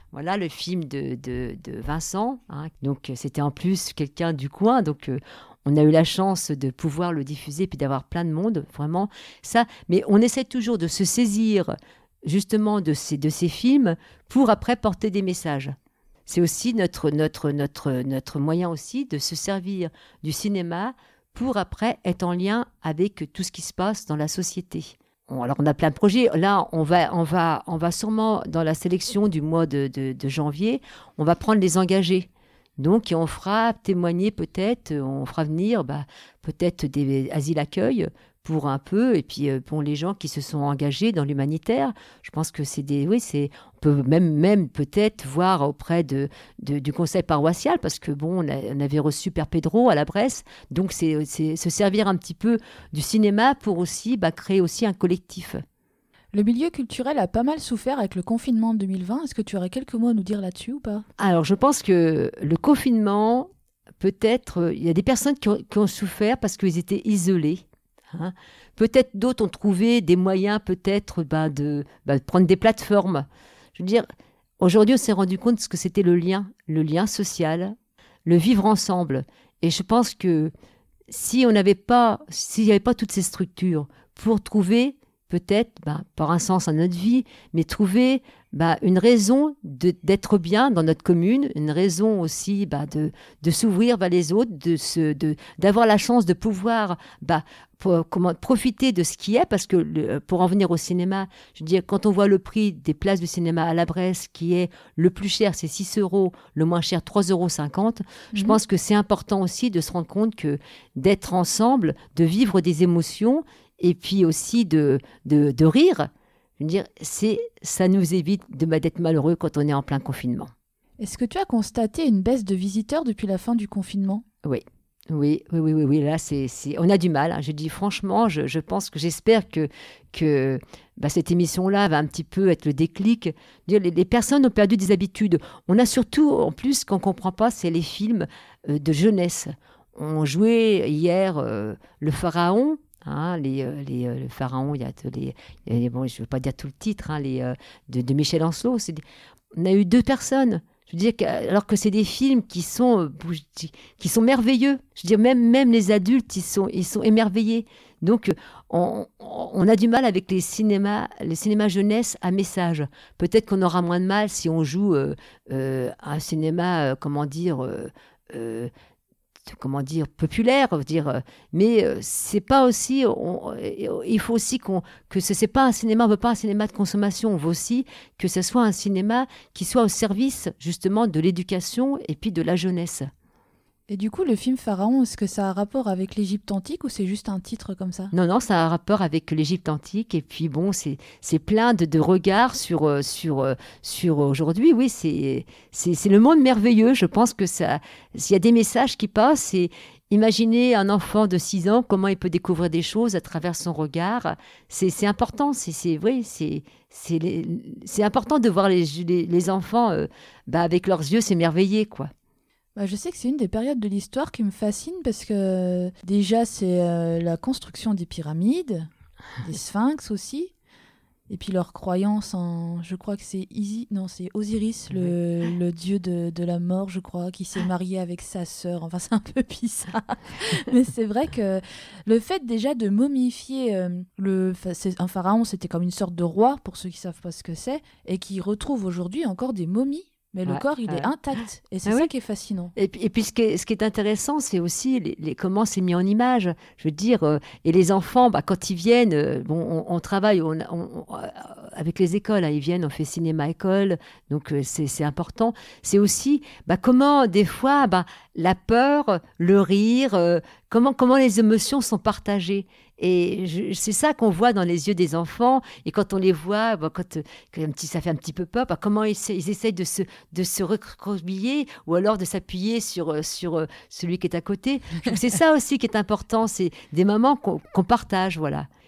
Voilà le film de, de, de Vincent. Hein. Donc, c'était en plus quelqu'un du coin. Donc, euh, on a eu la chance de pouvoir le diffuser puis d'avoir plein de monde. Vraiment, ça. Mais on essaie toujours de se saisir justement de ces, de ces films pour après porter des messages. C'est aussi notre, notre, notre, notre moyen aussi de se servir du cinéma pour après être en lien avec tout ce qui se passe dans la société. Alors, on a plein de projets. Là, on va, on va, on va sûrement, dans la sélection du mois de, de, de janvier, on va prendre les engagés. Donc, et on fera témoigner peut-être, on fera venir bah, peut-être des asiles accueil pour un peu, et puis euh, pour les gens qui se sont engagés dans l'humanitaire. Je pense que c'est des... Oui, c'est... On peut même, même peut-être voir auprès de, de, du conseil paroissial, parce que bon, on, a, on avait reçu Père Pedro à la Bresse, donc c'est, c'est se servir un petit peu du cinéma pour aussi bah, créer aussi un collectif. Le milieu culturel a pas mal souffert avec le confinement de deux mille vingt. Est-ce que tu aurais quelques mots à nous dire là-dessus ou pas ? Alors, je pense que le confinement, peut-être, il y a des personnes qui ont, qui ont souffert parce qu'ils étaient isolés. Hein. Peut-être d'autres ont trouvé des moyens, peut-être, bah, de, bah, de prendre des plateformes. Je veux dire, aujourd'hui, on s'est rendu compte de ce que c'était le lien, le lien social, le vivre ensemble. Et je pense que si on n'avait pas, s'il n'y avait pas toutes ces structures pour trouver peut-être, bah, par un sens à notre vie, mais trouver bah, une raison de, d'être bien dans notre commune, une raison aussi bah, de, de s'ouvrir vers les autres, de se, de, d'avoir la chance de pouvoir bah, pour, comment, profiter de ce qui est, parce que le, pour en venir au cinéma, je veux dire, quand on voit le prix des places de cinéma à la Bresse, qui est le plus cher, c'est six euros, le moins cher, trois euros cinquante, mmh. Je pense que c'est important aussi de se rendre compte que d'être ensemble, de vivre des émotions, et puis aussi de, de, de rire, je veux dire, c'est, ça nous évite de, d'être malheureux quand on est en plein confinement. Est-ce que tu as constaté une baisse de visiteurs depuis la fin du confinement ? Oui, oui, oui, oui, oui, oui. Là, c'est, c'est, on a du mal. Hein. Je dis franchement, je, je pense que j'espère que, que bah, cette émission-là va un petit peu être le déclic. Les, les personnes ont perdu des habitudes. On a surtout, en plus, ce qu'on ne comprend pas, c'est les films euh, de jeunesse. On jouait hier euh, Le Pharaon. Hein, les, les, euh, le pharaon, il y a les, les bon, je ne veux pas dire tout le titre, hein, les, euh, de, de Michel Ancelot. C'est des, on a eu deux personnes. Je veux dire que, alors que c'est des films qui sont, qui sont merveilleux. Je veux dire, même, même les adultes, ils sont, ils sont émerveillés. Donc, on, on a du mal avec les cinémas, les cinémas jeunesse à message. Peut-être qu'on aura moins de mal si on joue euh, euh, un cinéma, euh, comment dire... Euh, euh, comment dire, populaire, dire, mais euh, c'est pas aussi, on, il faut aussi qu'on, que ce n'est pas un cinéma, on veut pas un cinéma de consommation, on veut aussi que ce soit un cinéma qui soit au service justement de l'éducation et puis de la jeunesse. Et du coup, le film Pharaon, est-ce que ça a un rapport avec l'Égypte antique ou c'est juste un titre comme ça ? Non, non, ça a un rapport avec l'Égypte antique. Et puis bon, c'est, c'est plein de, de regards sur, sur, sur aujourd'hui. Oui, c'est, c'est, c'est le monde merveilleux. Je pense que ça, s'il y a des messages qui passent, et imaginez un enfant de six ans, comment il peut découvrir des choses à travers son regard. C'est, c'est important. C'est, c'est, oui, c'est, c'est, les, c'est important de voir les, les, les enfants euh, bah, avec leurs yeux s'émerveiller, quoi. Bah, je sais que c'est une des périodes de l'histoire qui me fascine parce que déjà c'est euh, la construction des pyramides, des sphinx aussi, et puis leur croyance en, je crois que c'est Isi, non c'est Osiris, le, oui. le dieu de, de la mort, je crois, qui s'est marié avec sa sœur. Enfin c'est un peu bizarre, mais c'est vrai que le fait déjà de momifier euh, le, c'est, un pharaon, c'était comme une sorte de roi pour ceux qui savent pas ce que c'est, et qui retrouve aujourd'hui encore des momies. Mais le ouais, corps, il ouais. est intact. Et c'est ah ça oui. qui est fascinant. Et puis, et puis ce, qui est, ce qui est intéressant, c'est aussi les, les, comment c'est mis en image. Je veux dire, euh, et les enfants, bah, quand ils viennent, euh, bon, on, on travaille on, on, on, avec les écoles. Hein, ils viennent, on fait cinéma-école. Donc, euh, c'est, c'est important. C'est aussi bah, comment, des fois, bah, la peur, le rire, euh, comment, comment les émotions sont partagées. Et je, c'est ça qu'on voit dans les yeux des enfants. Et quand on les voit, bah, quand, quand un petit, ça fait un petit peu peur, bah, comment ils, ils essayent de se, de se recroqueviller ou alors de s'appuyer sur, sur celui qui est à côté. Je trouve que c'est ça aussi qui est important. C'est des moments qu'on, qu'on partage, voilà.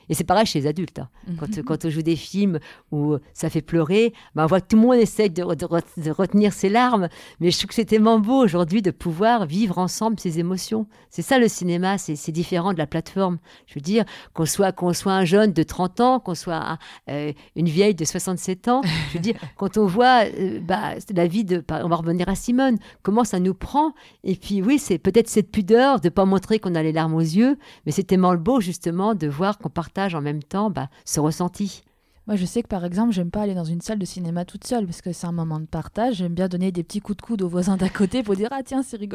Et c'est pareil chez les adultes. Hein. Quand, quand on joue des films où ça fait pleurer, ben on voit que tout le monde essaie de, de, de retenir ses larmes. Mais je trouve que c'est tellement beau aujourd'hui de pouvoir vivre ensemble ces émotions. C'est ça le cinéma, c'est, c'est différent de la plateforme. Je veux dire, qu'on soit, qu'on soit un jeune de trente ans, qu'on soit un, euh, une vieille de soixante-sept ans. Je veux dire, quand on voit euh, bah, la vie de... On va revenir à Simone, comment ça nous prend. Et puis oui, c'est peut-être cette pudeur de ne pas montrer qu'on a les larmes aux yeux, mais c'est tellement beau justement de voir qu'on partage en même temps bah, ce ressenti. Moi, je sais que par exemple, j'aime pas aller dans une salle de cinéma toute seule parce que c'est un moment de partage. J'aime bien donner des petits coups de coude aux voisins d'à côté pour dire « Ah tiens, c'est rigolo !»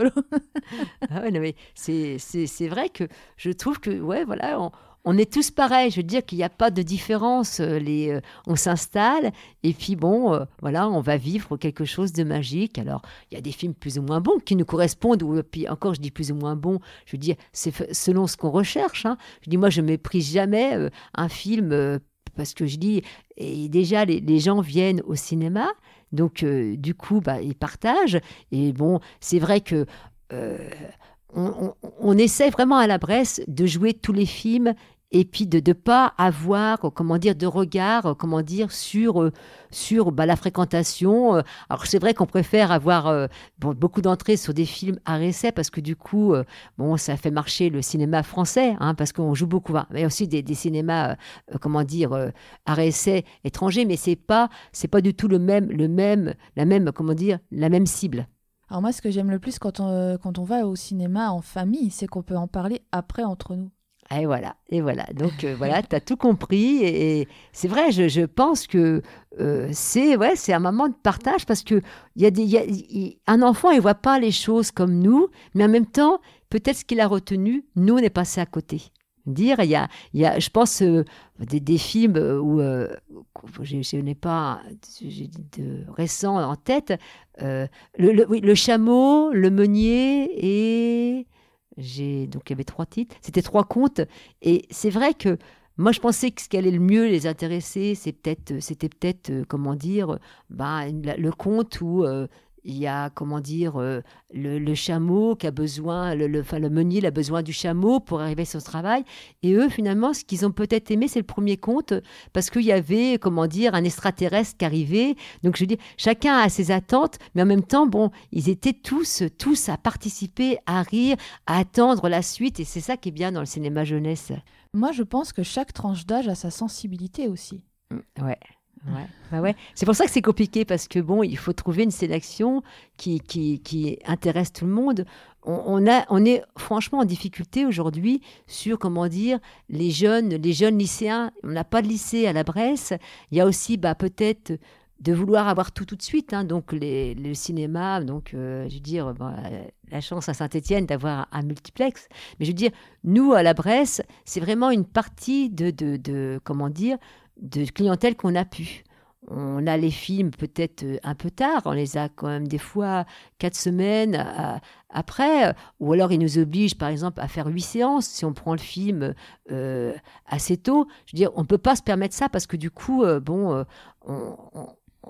Ah ouais, non, mais c'est, c'est, c'est vrai que je trouve que, ouais, voilà, on, on est tous pareils. Je veux dire qu'il n'y a pas de différence. Les, euh, on s'installe et puis bon, euh, voilà, on va vivre quelque chose de magique. Alors, il y a des films plus ou moins bons qui nous correspondent. Ou puis encore, je dis plus ou moins bons. Je veux dire, c'est f- selon ce qu'on recherche. Hein. Je dis, moi, je ne méprise jamais euh, un film euh, parce que je dis, et déjà, les, les gens viennent au cinéma. Donc, euh, du coup, bah, ils partagent. Et bon, c'est vrai que... Euh, on, on, on essaie vraiment à la Bresse de jouer tous les films et puis de ne pas avoir, comment dire, de regard, comment dire, sur, sur bah, la fréquentation. Alors, c'est vrai qu'on préfère avoir euh, bon, beaucoup d'entrées sur des films art et essai parce que du coup, euh, bon, ça fait marcher le cinéma français, hein, parce qu'on joue beaucoup, hein, mais aussi des, des cinémas, euh, comment dire, euh, art et essai étrangers, mais c'est pas, c'est pas du tout le même, le même, la même, comment dire, la même cible. Alors moi, ce que j'aime le plus quand on, quand on va au cinéma en famille, c'est qu'on peut en parler après entre nous. Et voilà, et voilà. Donc euh, voilà, tu as tout compris. Et, et c'est vrai, je, je pense que euh, c'est, ouais, c'est un moment de partage parce que y a des, y a, y, un enfant, il ne voit pas les choses comme nous, mais en même temps, peut-être ce qu'il a retenu, nous, on est passé à côté. Dire, il y a, il y a, je pense, euh, des, des films où euh, je, je n'ai pas j'ai de récent en tête. Euh, le, le, oui, le chameau, le meunier et j'ai donc il y avait trois titres. C'était trois contes et c'est vrai que moi je pensais que ce qui allait le mieux les intéresser, c'est peut-être, c'était peut-être euh, comment dire, bah, le conte où euh, il y a, comment dire, euh, le, le chameau qui a besoin, le, le, enfin, le meunier il a besoin du chameau pour arriver sur son travail. Et eux, finalement, ce qu'ils ont peut-être aimé, c'est le premier conte, parce qu'il y avait, comment dire, un extraterrestre qui arrivait. Donc, je dis, chacun a ses attentes, mais en même temps, bon, ils étaient tous, tous à participer, à rire, à attendre la suite. Et c'est ça qui est bien dans le cinéma jeunesse. Moi, je pense que chaque tranche d'âge a sa sensibilité aussi. Ouais. Ouais, bah ouais. C'est pour ça que c'est compliqué parce que bon, il faut trouver une sélection qui, qui, qui intéresse tout le monde. On, on, a, on est franchement en difficulté aujourd'hui sur, comment dire, les jeunes, les jeunes lycéens. On n'a pas de lycée à la Bresse. Il y a aussi bah, peut-être de vouloir avoir tout tout de suite. Hein, donc les, le cinéma, donc euh, je veux dire, bon, la chance à Saint-Étienne d'avoir un, un multiplex. Mais je veux dire, nous à la Bresse, c'est vraiment une partie de, de, de comment dire, de clientèle qu'on a pu. On a les films peut-être un peu tard, on les a quand même des fois quatre semaines à, après, ou alors ils nous obligent par exemple à faire huit séances si on prend le film euh, assez tôt. Je veux dire, on ne peut pas se permettre ça parce que du coup, euh, bon, euh, on... on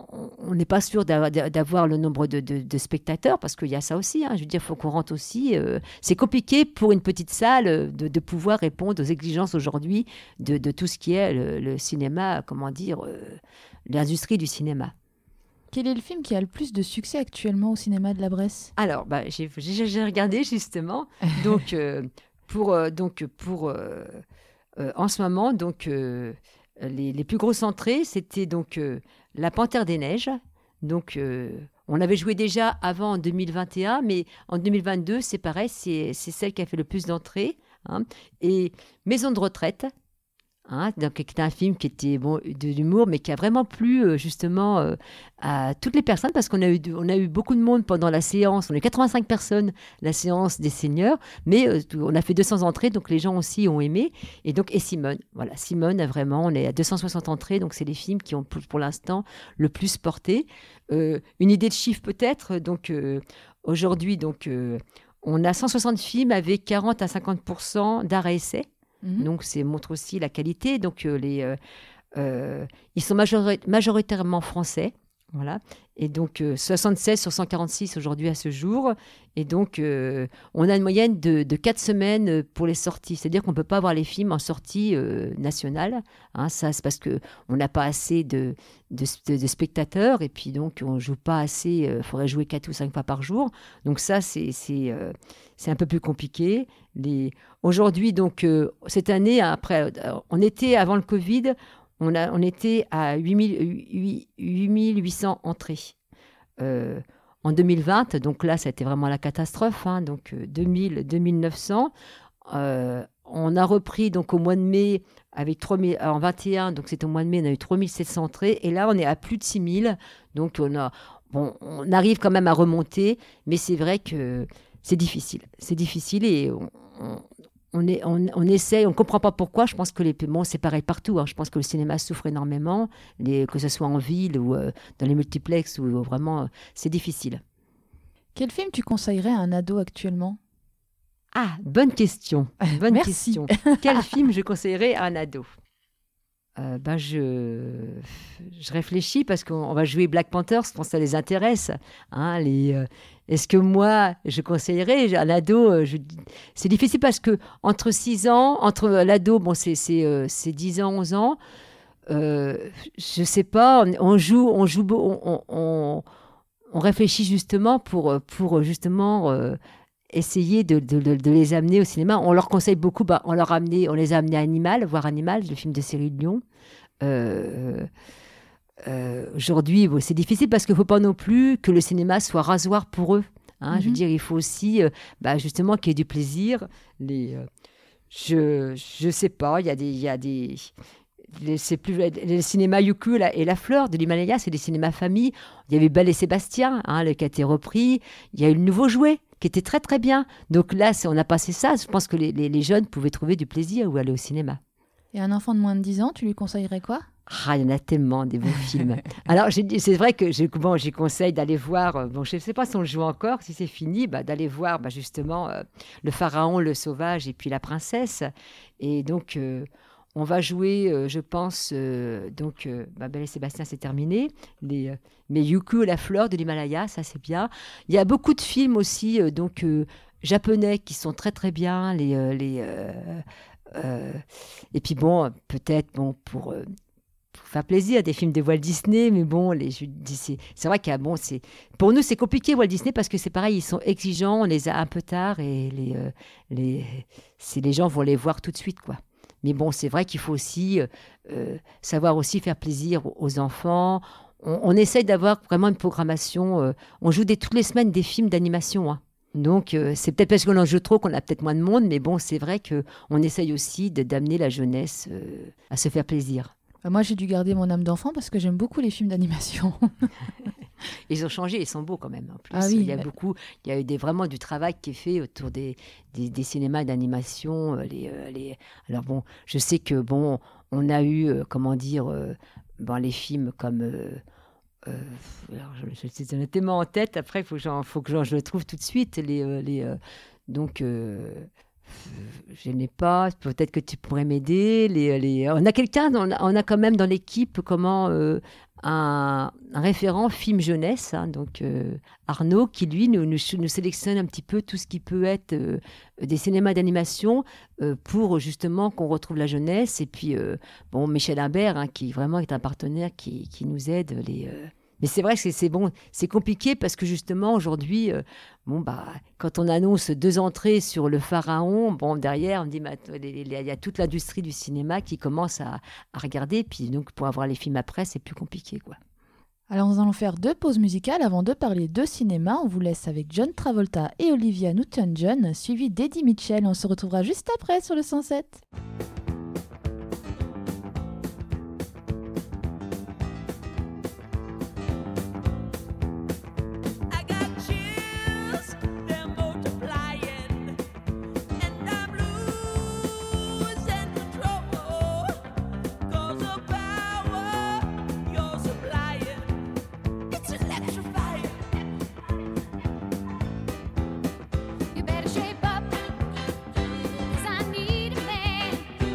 on n'est pas sûr d'avoir, d'avoir le nombre de, de, de spectateurs, parce qu'il y a ça aussi. Hein. Je veux dire, il faut qu'on rentre aussi. Euh, c'est compliqué pour une petite salle de, de pouvoir répondre aux exigences aujourd'hui de, de tout ce qui est le, le cinéma, comment dire, euh, l'industrie du cinéma. Quel est le film qui a le plus de succès actuellement au cinéma de la Bresse ? Alors, bah, j'ai, j'ai, j'ai regardé justement. Donc, euh, pour, euh, donc, pour euh, euh, en ce moment, donc, euh, les, les plus grosses entrées, c'était donc... Euh, La Panthère des Neiges, donc euh, on avait joué déjà avant en deux mille vingt et un, mais en deux mille vingt-deux, c'est pareil, c'est, c'est celle qui a fait le plus d'entrées. Hein. Et Maison de retraite, hein, donc, qui était un film qui était bon, de l'humour, mais qui a vraiment plu euh, justement euh, à toutes les personnes, parce qu'on a eu, on a eu beaucoup de monde pendant la séance. On a eu quatre-vingt-cinq personnes, la séance des seniors, mais euh, on a fait deux cents entrées, donc les gens aussi ont aimé. Et donc, et Simone, voilà, Simone a vraiment, on est à deux cent soixante entrées, donc c'est les films qui ont pour, pour l'instant le plus porté. Euh, une idée de chiffre peut-être, donc euh, aujourd'hui, donc, euh, on a cent soixante films avec quarante à cinquante pour cent d'art et essai. Donc, ça montre aussi la qualité. Donc, euh, les, euh, euh, ils sont majori- majoritairement français. Voilà. Et donc, euh, soixante-seize sur cent quarante-six aujourd'hui à ce jour. Et donc, euh, on a une moyenne de, de quatre semaines pour les sorties. C'est-à-dire qu'on ne peut pas avoir les films en sortie euh, nationale. Hein, ça, c'est parce qu'on n'a pas assez de, de, de, de spectateurs. Et puis, donc, on ne joue pas assez. Il euh, faudrait jouer quatre ou cinq fois par jour. Donc, ça, c'est, c'est, euh, c'est un peu plus compliqué. Les... Aujourd'hui, donc, euh, cette année, après, on était avant le Covid, on, a, on était à huit mille huit cents entrées. Euh, en deux mille vingt, donc là, ça a été vraiment la catastrophe, hein, donc euh, deux mille, deux mille neuf cents. Euh, on a repris donc au mois de mai avec trois mille, en vingt et un, donc c'était au mois de mai, on a eu trois mille sept cents entrées, et là, on est à plus de six mille. Donc, on, a, bon, on arrive quand même à remonter, mais c'est vrai que c'est difficile. C'est difficile et on, on, on, est, on, on essaie, on ne comprend pas pourquoi. Je pense que les paiements, c'est pareil partout. Hein. Je pense que le cinéma souffre énormément, les, que ce soit en ville ou euh, dans les multiplexes, où vraiment, euh, c'est difficile. Quel film tu conseillerais à un ado actuellement ? Ah, bonne question. Bonne Merci. question. Quel film je conseillerais à un ado ? Euh, ben je, je réfléchis parce qu'on va jouer Black Panther, je pense que ça les intéresse. Hein, les, euh, est-ce que moi, je conseillerais à l'ado je, c'est difficile parce que entre six ans, entre l'ado, bon, c'est, c'est, euh, c'est dix ans, onze ans, euh, je ne sais pas, on, on joue, on, joue on, on, on réfléchit justement pour, pour justement... Euh, essayer de, de, de, de les amener au cinéma. On leur conseille beaucoup, bah, on, leur a amené, on les a amenés à Animal, voir Animal, le film de Cyril Dion. Euh, euh, aujourd'hui, bon, c'est difficile parce qu'il ne faut pas non plus que le cinéma soit rasoir pour eux. Hein. Mm-hmm. Je veux dire, il faut aussi euh, bah, justement qu'il y ait du plaisir. Les, euh, je ne sais pas, il y a des... Y a des Les, c'est plus, le cinéma Youku et La Fleur de l'Himalaya, c'est des cinémas famille. Il y avait Belle et Sébastien, hein, le, qui a été repris. Il y a eu le Nouveau Jouet, qui était très très bien. Donc là, on a passé ça. Je pense que les, les, les jeunes pouvaient trouver du plaisir ou aller au cinéma. Et un enfant de moins de dix ans, tu lui conseillerais quoi ? Ah, il y en a tellement des bons films. Alors, j'ai, c'est vrai que j'ai, bon, j'ai conseille d'aller voir, bon, je ne sais pas si on le joue encore, si c'est fini, bah, d'aller voir bah, justement euh, Le Pharaon, le Sauvage et puis La Princesse. Et donc... Euh, On va jouer, euh, je pense, euh, donc, euh, bah, Belle et Sébastien, c'est terminé. Les, euh, mais Youku et La Fleur de l'Himalaya, ça, c'est bien. Il y a beaucoup de films aussi, euh, donc, euh, japonais qui sont très, très bien. Les, euh, les, euh, euh, et puis, bon, peut-être, bon, pour, euh, pour faire plaisir, des films de Walt Disney, mais bon, les, je, c'est, c'est vrai qu'il y a, bon, c'est, pour nous, c'est compliqué, Walt Disney, parce que c'est pareil, ils sont exigeants, on les a un peu tard, et les, euh, les, c'est, les gens vont les voir tout de suite, quoi. Mais bon, c'est vrai qu'il faut aussi euh, savoir aussi faire plaisir aux enfants. On, on essaye d'avoir vraiment une programmation. Euh, on joue des, toutes les semaines des films d'animation. Hein. Donc, euh, c'est peut-être parce qu'on en joue trop qu'on a peut-être moins de monde. Mais bon, c'est vrai qu'on essaye aussi de, d'amener la jeunesse euh, à se faire plaisir. Moi, j'ai dû garder mon âme d'enfant parce que j'aime beaucoup les films d'animation. Ils ont changé, ils sont beaux quand même. En plus, ah oui, il y a mais... beaucoup, il y a eu des, vraiment du travail qui est fait autour des, des, des cinémas d'animation. Les, les... Alors bon, je sais que bon, on a eu, euh, comment dire, euh, bon, les films comme. Euh, euh, alors je, je, j'en ai tellement en tête. Après, il faut que, j'en, faut que j'en, je le trouve tout de suite. Les, euh, les, euh, donc. Euh, je n'ai pas, peut-être que tu pourrais m'aider. Les, les... On a quelqu'un, on a, on a quand même dans l'équipe comment, euh, un, un référent film jeunesse, hein, donc euh, Arnaud, qui lui nous, nous, nous sélectionne un petit peu tout ce qui peut être euh, des cinémas d'animation euh, pour justement qu'on retrouve la jeunesse. Et puis, euh, bon, Michel Imbert, hein, qui vraiment est un partenaire qui, qui nous aide. Les, euh... Mais c'est vrai que c'est, c'est, bon, c'est compliqué parce que justement aujourd'hui, euh, bon, bah, quand on annonce deux entrées sur Le Pharaon, bon, derrière, on dit, bah, il y a toute l'industrie du cinéma qui commence à, à regarder. Puis donc, pour avoir les films après, c'est plus compliqué, quoi. Alors, nous allons faire deux pauses musicales avant de parler de cinéma. On vous laisse avec John Travolta et Olivia Newton-John, suivi d'Eddie Mitchell. On se retrouvera juste après sur le cent sept. You better shape up, 'cause I need a man.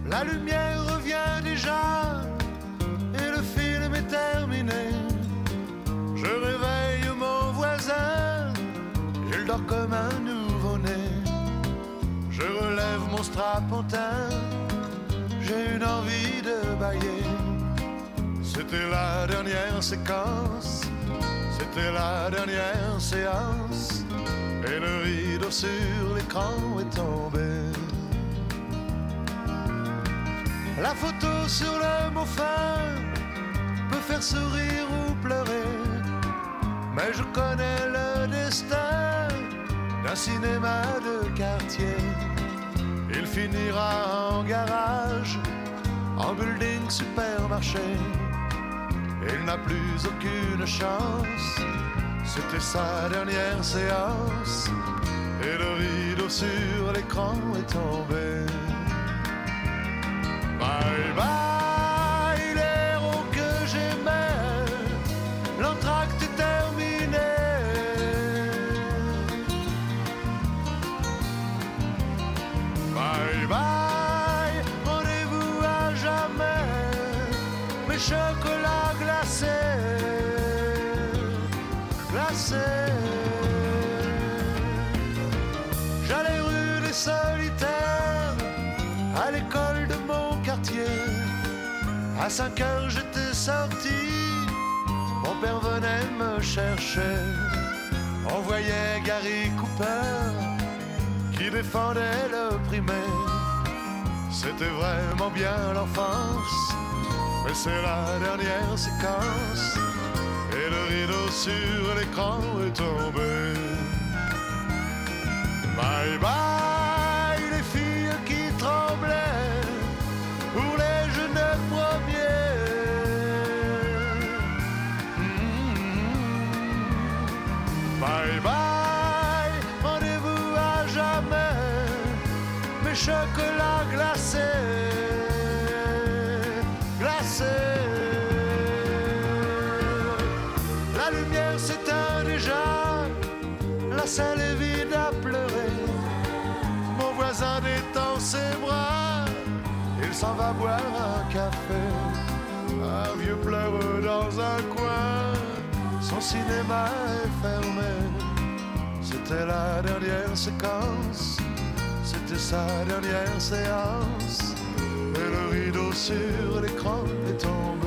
La lumière revient déjà et le film est terminé. Je réveille mon voisin, il dort comme un nouveau-né. Je relève mon strapontin, j'ai une envie de bâiller. C'était la dernière séquence, c'était la dernière séance, et le rideau sur l'écran est tombé. La photo sur le mot fin peut faire sourire ou pleurer, mais je connais le destin d'un cinéma de quartier. Il finira en garage, en building supermarché. Il n'a plus aucune chance, c'était sa dernière séance, et le rideau sur l'écran est tombé. Bye bye, l'héros que j'aimais, l'entracte est terminé. Bye bye, rendez-vous à jamais, mes chocolats glacés, glacés. J'allais rue des Solitaires, à l'école de mon quartier. À cinq heures j'étais sorti, mon père venait me chercher. On voyait Gary Cooper qui défendait le primaire. C'était vraiment bien l'enfance, mais c'est la dernière séquence, et le rideau sur l'écran est tombé. Bye bye, les filles qui tremblaient pour les jeunes premiers. Mmh. Bye bye, rendez-vous à jamais, mes chocolats glacés, glacés. La lumière s'éteint déjà, la salle est vide à pleurer. Mon voisin détend ses bras, il s'en va boire un café. Un vieux pleure dans un coin, son cinéma est fermé. C'était la dernière séquence, c'était sa dernière séance, et le rideau sur l'écran est tombé.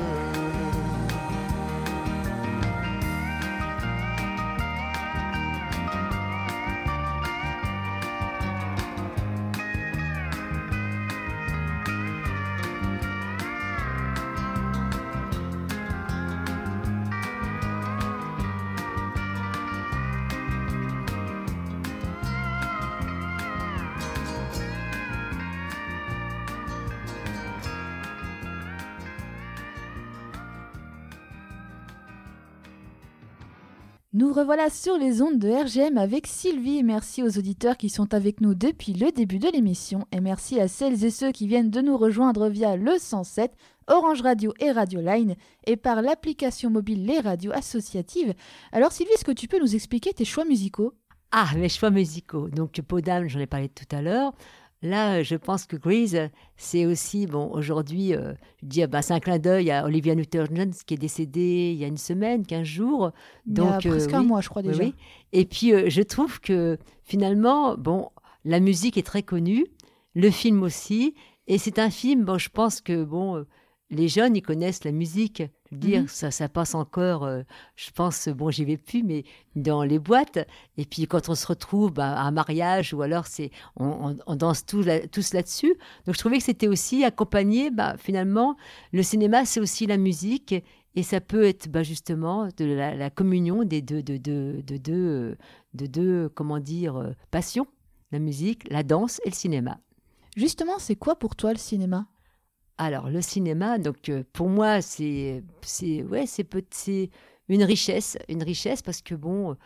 Nous revoilà sur les ondes de R G M avec Sylvie. Merci aux auditeurs qui sont avec nous depuis le début de l'émission et merci à celles et ceux qui viennent de nous rejoindre via le cent sept, Orange Radio et Radio Line et par l'application mobile Les Radios Associatives. Alors Sylvie, est-ce que tu peux nous expliquer tes choix musicaux ? Ah, mes choix musicaux. Donc Peau d'âme, j'en ai parlé tout à l'heure. Là, je pense que Grease, c'est aussi, bon, aujourd'hui, euh, je dis, bah, c'est un clin d'œil à Olivia Newton-John qui est décédée il y a une semaine, quinze jours. Donc, il y a presque euh, un oui, mois, je crois déjà. Oui, oui. Et puis, euh, je trouve que finalement, bon, la musique est très connue, le film aussi, et c'est un film, bon, je pense que, bon, euh, les jeunes, ils connaissent la musique. Je veux dire, Mhm. ça, ça passe encore, euh, je pense, bon, j'y vais plus, mais dans les boîtes. Et puis, quand on se retrouve bah, à un mariage, ou alors, c'est, on, on, on danse tous, là, tous là-dessus. Donc, je trouvais que c'était aussi accompagné, bah, finalement, le cinéma, c'est aussi la musique. Et ça peut être bah, justement de la, la communion des deux, de, de, de, de, de deux, comment dire, euh, passions, la musique, la danse et le cinéma. Justement, c'est quoi pour toi le cinéma ? Alors, le cinéma, donc euh, pour moi, c'est, c'est, ouais, c'est, peut- c'est une richesse, une richesse parce que bon,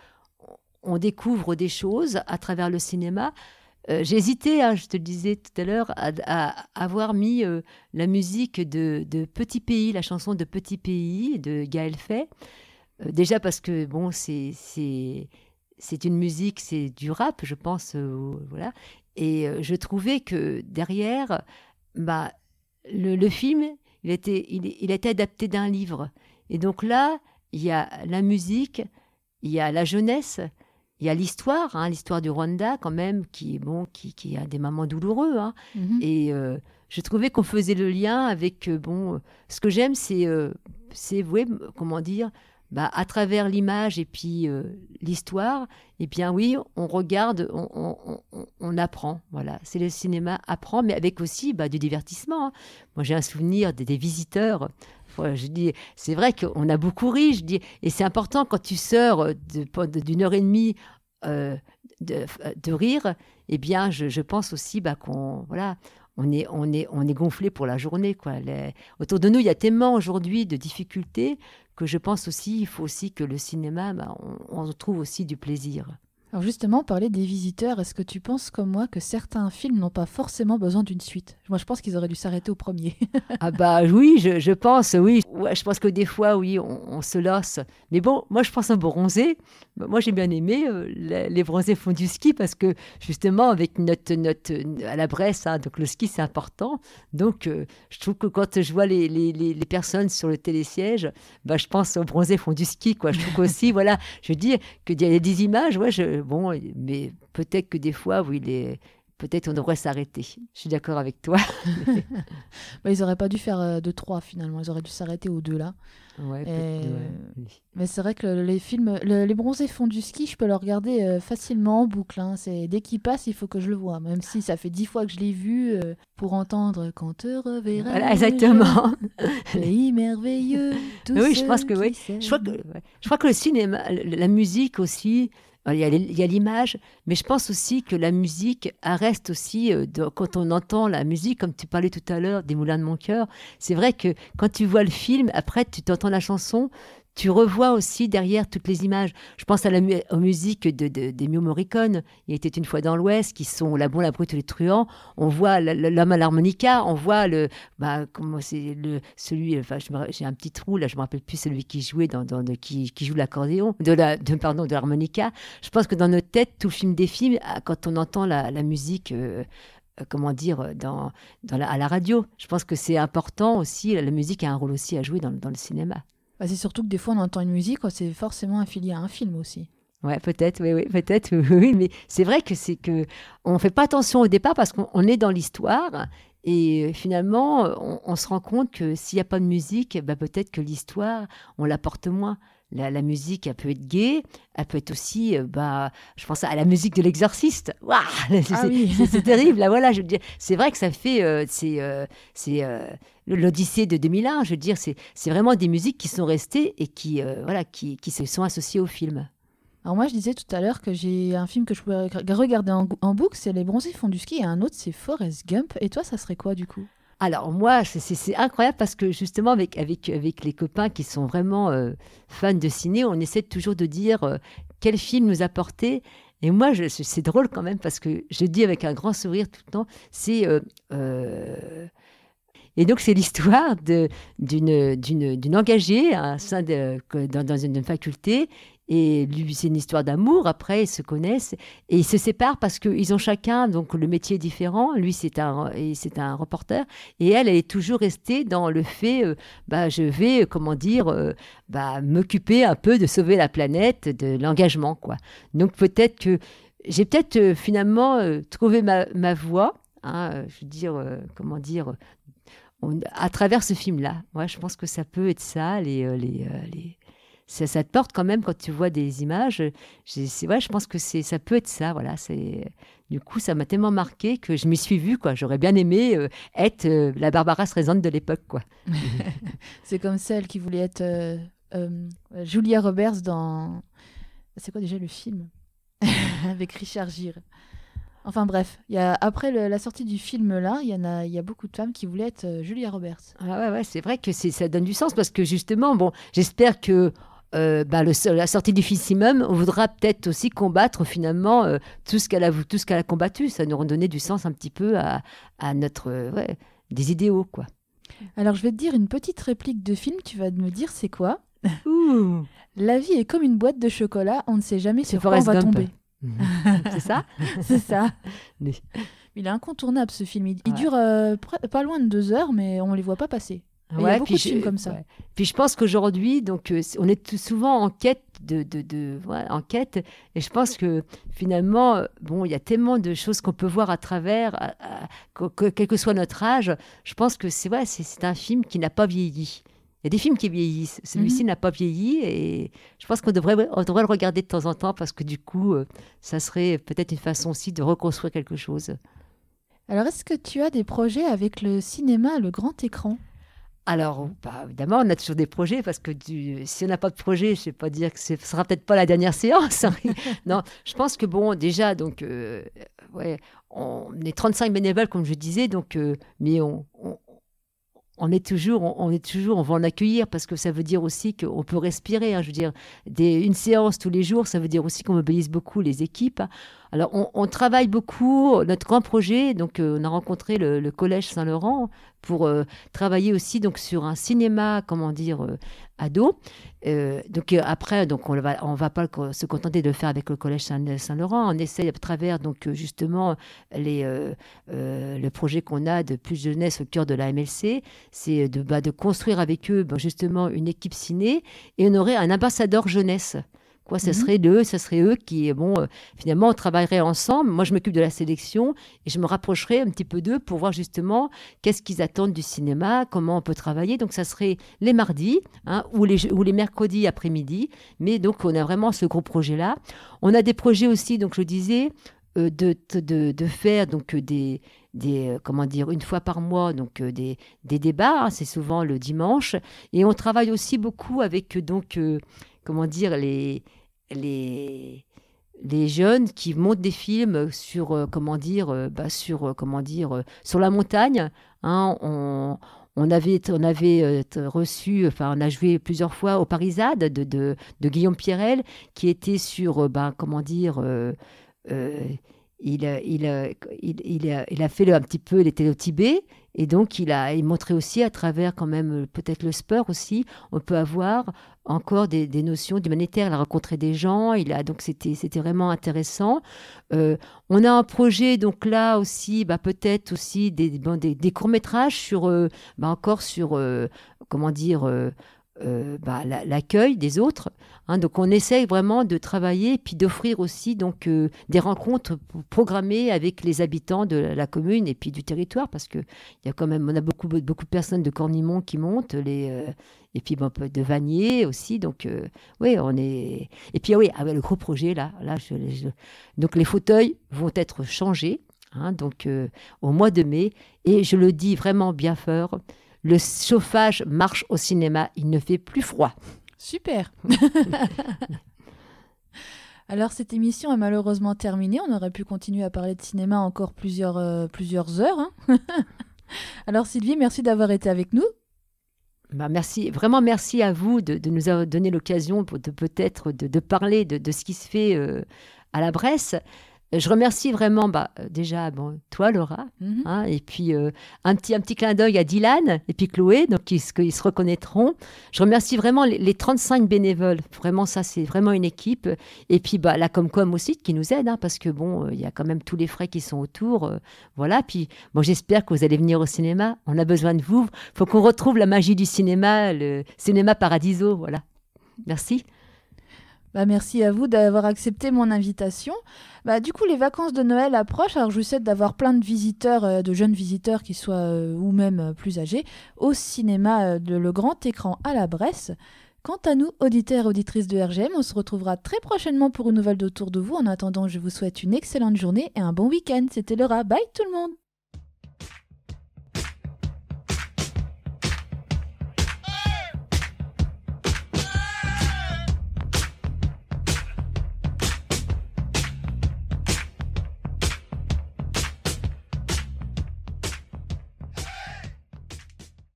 on découvre des choses à travers le cinéma. Euh, j'ai hésité, hein, je te le disais tout à l'heure, à, à avoir mis euh, la musique de, de Petit Pays, la chanson de Petit Pays de Gaël Faye. Euh, déjà parce que bon, c'est, c'est, c'est une musique, c'est du rap, je pense, euh, voilà. Et euh, je trouvais que derrière, bah le, le film, il a été, il, il a été adapté d'un livre. Et donc là, il y a la musique, il y a la jeunesse, il y a l'histoire, hein, l'histoire du Rwanda quand même, qui, bon, qui, qui a des moments douloureux. Hein. Mhm. Et euh, je trouvais qu'on faisait le lien avec... Euh, bon, ce que j'aime, c'est, euh, c'est ouais, comment dire, bah, à travers l'image et puis euh, l'histoire, eh bien oui, on regarde, on, on, on, on apprend. Voilà, c'est le cinéma apprend, mais avec aussi bah, du divertissement. Hein. Moi, j'ai un souvenir des, des visiteurs. Ouais, je dis, c'est vrai qu'on a beaucoup ri, je dis, et c'est important quand tu sors de, de, d'une heure et demie euh, de, de rire, eh bien, je, je pense aussi bah, qu'on, voilà, on est, on est, on est gonflé pour la journée, quoi. Les, autour de nous, il y a tellement aujourd'hui de difficultés que je pense aussi, il faut aussi que le cinéma, bah, on, on trouve aussi du plaisir. Alors justement, parler des visiteurs, est-ce que tu penses comme moi que certains films n'ont pas forcément besoin d'une suite? Moi, je pense qu'ils auraient dû s'arrêter au premier. Ah bah oui, je, je pense, oui. Ouais, je pense que des fois, oui, on, on se lasse. Mais bon, moi, je pense à Bronzé. Moi, j'ai bien aimé euh, les, les Bronzés font du ski parce que, justement, avec notre... notre à la Bresse, hein, donc le ski, c'est important. Donc, euh, je trouve que quand je vois les, les, les, les personnes sur le télésiège, bah, je pense aux Bronzés font du ski, quoi. Je trouve qu'aussi, voilà, je veux dire qu'il y a des images, ouais, je... Bon, mais peut-être que des fois, oui, les... peut-être on devrait s'arrêter. Je suis d'accord avec toi. Bah, ils n'auraient pas dû faire euh, de trois finalement, ils auraient dû s'arrêter aux deux là. Ouais, Et... peut-être, ouais. Mais c'est vrai que le- les films, le- les Bronzés font du ski, je peux le regarder euh, facilement en boucle. Hein. C'est... Dès qu'il passe, il faut que je le voie. Même si ça fait dix fois que je l'ai vu, euh, pour entendre quand te reverrai. Voilà, exactement. Pays merveilleux. Tous Oui, je ceux pense que qui oui. s'aiment. Je crois que, ouais. Je crois que le cinéma, le- la musique aussi, euh, il y a, les- il y a l'image, mais je pense aussi que la musique elle reste aussi, euh, de- quand on entend la musique, comme tu parlais tout à l'heure des Moulins de mon cœur, c'est vrai que quand tu vois le film, après tu t'entends la chanson, tu revois aussi derrière toutes les images. Je pense à la mu- aux musiques de, de, d'Ennio Morricone, Il était une fois dans l'Ouest, qui sont La Bonne, la Brute et les Truands. On voit la- la- l'homme à l'harmonica, on voit le, bah, comment c'est le, celui, enfin, je me- j'ai un petit trou là, je me rappelle plus celui qui jouait dans, dans de- qui, qui joue l'accordéon, de la, de, pardon, de l'harmonica. Je pense que dans notre tête, tout le film des films, ah, quand on entend la, la musique. Euh, euh, comment dire, dans, dans la, à la radio. Je pense que c'est important aussi, la, la musique a un rôle aussi à jouer dans, dans le cinéma. Bah, c'est surtout que des fois on entend une musique, quoi, c'est forcément affilié à un film aussi. Ouais, peut-être, oui, oui, peut-être, oui, oui, mais c'est vrai que c'est que on fait pas attention au départ parce qu'on on est dans l'histoire et finalement on, on se rend compte que s'il n'y a pas de musique, bah, peut-être que l'histoire on la porte moins. La, la musique, elle peut être gaie, elle peut être aussi, euh, bah, je pense à la musique de l'Exorciste. Waouh, c'est, Ah oui. c'est, c'est terrible. Là, voilà, je veux dire, c'est vrai que ça fait, euh, c'est, euh, c'est euh, l'Odyssée de deux mille un. Je veux dire, c'est, c'est vraiment des musiques qui sont restées et qui, euh, voilà, qui, qui se sont associées au film. Alors moi je disais tout à l'heure que j'ai un film que je pouvais reg- regarder en, en boucle, c'est Les Bronzés font du ski, et un autre c'est Forrest Gump. Et toi ça serait quoi du coup? Alors moi, c'est, c'est, c'est incroyable parce que justement avec, avec, avec les copains qui sont vraiment euh, fans de ciné, on essaie toujours de dire euh, quel film nous a porté. Et moi, je, c'est drôle quand même parce que je dis avec un grand sourire tout le temps, c'est... Euh, euh, et donc, c'est l'histoire de, d'une, d'une, d'une engagée hein, sein de, que- dans, dans une faculté. Et lui, c'est une histoire d'amour. Après, ils se connaissent et ils se séparent parce qu'ils ont chacun donc le métier différent. Lui, c'est un, et c'est un reporter. Et elle, elle est toujours restée dans le fait, euh, bah, je vais, euh, comment dire, euh, bah, m'occuper un peu de sauver la planète, de l'engagement, quoi. Donc, peut-être que j'ai peut-être euh, finalement euh, trouvé ma, ma voie. Hein, euh, je veux dire, euh, comment dire, on- à travers ce film-là. Ouais, je pense que ça peut être ça, les, euh, les, euh, les... Ça, ça te porte quand même quand tu vois des images. J'ai- c'est, ouais, je pense que c'est, ça peut être ça. Voilà, c'est, du coup, ça m'a tellement marqué que je m'y suis vue. Quoi. J'aurais bien aimé euh, être euh, la Barbara Streisand de l'époque. Quoi. C'est comme celle qui voulait être euh, euh, Julia Roberts dans... C'est quoi déjà le film? Avec Richard Gere. Enfin bref, il y a, après le- la sortie du film là, il y en a, il y a beaucoup de femmes qui voulaient être euh, Julia Roberts. Ah ouais, ouais, c'est vrai que c'est, ça donne du sens parce que justement, bon, j'espère que euh, bah, le, la sortie du film Simum voudra peut-être aussi combattre finalement euh, tout ce qu'elle a, tout ce qu'elle a combattu. Ça nous redonnait du sens un petit peu à, à notre, euh, ouais, des idéaux, quoi. Alors je vais te dire une petite réplique de film, tu vas me dire c'est quoi? Ouh, La vie est comme une boîte de chocolat, on ne sait jamais C'est sur quoi on Forrest va Gump. tomber. c'est ça. C'est ça. Mais- Il est incontournable ce film. Il, il Ouais. dure euh, pr- pas loin de deux heures, mais on les voit pas passer. Et il y a beaucoup puis de je- films comme ça. ouais. Puis je pense qu'aujourd'hui, donc, euh, c'est- on est tout souvent en quête de, de, de- ouais, en quête. Et je pense que finalement, euh, bon, il y a tellement de choses qu'on peut voir à travers, à- à- que- que- quel que soit notre âge. Je pense que c'est ouais, c'est c'est un film qui n'a pas vieilli. Il y a des films qui vieillissent. Celui-ci Mhm. n'a pas vieilli et je pense qu'on devrait, on devrait le regarder de temps en temps parce que du coup, euh, ça serait peut-être une façon aussi de reconstruire quelque chose. Alors, est-ce que tu as des projets avec le cinéma, le grand écran? Alors, bah, évidemment, on a toujours des projets parce que du- si on n'a pas de projet, je ne vais pas dire que ce ne sera peut-être pas la dernière séance. hein. Non, je pense que bon, déjà, donc, euh, ouais, on est trente-cinq bénévoles, comme je disais, donc, euh, mais on, on, on est toujours, on, on est toujours, on va en accueillir parce que ça veut dire aussi qu'on peut respirer. hein. Je veux dire, des, une séance tous les jours, ça veut dire aussi qu'on mobilise beaucoup les équipes. hein. Alors, on, on travaille beaucoup. Notre grand projet, donc, euh, on a rencontré le, le Collège Saint-Laurent pour euh, travailler aussi donc sur un cinéma, comment dire, euh, ado. Euh, donc euh, après, donc on va, on va pas le- se contenter de le faire avec le Collège Saint- Saint-Laurent. On essaye à travers donc euh, justement les, euh, euh, le projet qu'on a de Plus Jeunesse au cœur de la M L C, c'est de, bah, de construire avec eux bah, justement une équipe ciné et on aurait un ambassadeur jeunesse. Quoi, ça Mhm. serait eux, ça serait eux qui, bon, euh, finalement, on travaillerait ensemble. Moi, je m'occupe de la sélection et je me rapprocherai un petit peu d'eux pour voir justement qu'est-ce qu'ils attendent du cinéma, comment on peut travailler. Donc, ça serait les mardis hein, ou, les, ou les mercredis après-midi. Mais donc, on a vraiment ce gros projet-là. On a des projets aussi, donc je disais, euh, de, de, de faire donc euh, des, des euh, comment dire, une fois par mois, donc euh, des, des débats. hein, c'est souvent le dimanche. Et on travaille aussi beaucoup avec euh, donc, euh, comment dire, les les, les jeunes qui montent des films sur, euh, comment dire, euh, bah, sur, euh, comment dire, euh, sur la montagne. hein. on, on avait, on avait euh, t- reçu, enfin, on a joué plusieurs fois au Parisade de, de, de Guillaume Pierrel, qui était sur, euh, bah, comment dire, euh, euh, il, a- il, a- il, il a, il a fait le- un petit peu, il était au Tibet, et donc il a il montrait aussi à travers quand même euh, peut-être le sport aussi, on peut avoir encore des, des notions d'humanitaire. Il a rencontré des gens, il a, donc c'était, c'était vraiment intéressant. Euh, on a un projet, donc là aussi, bah, peut-être aussi des, bon, des, des courts-métrages sur, euh, bah, encore sur, euh, comment dire, euh, euh, bah, la- l'accueil des autres. hein. donc on essaye vraiment de travailler et puis d'offrir aussi donc, euh, des rencontres p- programmées avec les habitants de la, la commune et puis du territoire parce que il y a quand même, on a beaucoup, beaucoup de personnes de Cornimont qui montent, les, euh, et puis bon, un peu de Vanier aussi. Donc, euh, oui, on est. Et puis, ah oui, ah ouais, le gros projet, là, là je, je- donc les fauteuils vont être changés, hein, donc euh, au mois de mai. Et je le dis vraiment bien fort, le chauffage marche au cinéma, il ne fait plus froid. Super. Alors cette émission est malheureusement terminée. On aurait pu continuer à parler de cinéma encore plusieurs, euh, plusieurs heures. hein. Alors Sylvie, merci d'avoir été avec nous. Bah, merci, vraiment merci à vous de, de nous avoir donné l'occasion pour- de peut-être de, de parler de, de ce qui se fait euh, à la Bresse. Je remercie vraiment bah, euh, déjà bon, toi Laura, Mhm. hein, et puis euh, un, petit, un petit clin d'œil à Dylan et puis Chloé, donc ils, se- ils se reconnaîtront. Je remercie vraiment les, les trente-cinq bénévoles, vraiment ça c'est vraiment une équipe. Et puis bah, la Comcom aussi qui nous aide, hein, parce que bon, euh, il y a quand même tous les frais qui sont autour. euh, voilà, puis bon, j'espère que vous allez venir au cinéma, on a besoin de vous. Il faut qu'on retrouve la magie du cinéma, le cinéma paradiso, voilà. Merci. Bah, merci à vous d'avoir accepté mon invitation. Bah, du coup, les vacances de Noël approchent, alors je vous souhaite d'avoir plein de visiteurs, euh, de jeunes visiteurs qui soient euh, ou même euh, plus âgés, au cinéma euh, de Le Grand Écran à la Bresse. Quant à nous, auditeurs et auditrices de R G M, on se retrouvera très prochainement pour une nouvelle d'Autour de vous. En attendant, je vous souhaite une excellente journée et un bon week-end. C'était Laura. Bye tout le monde!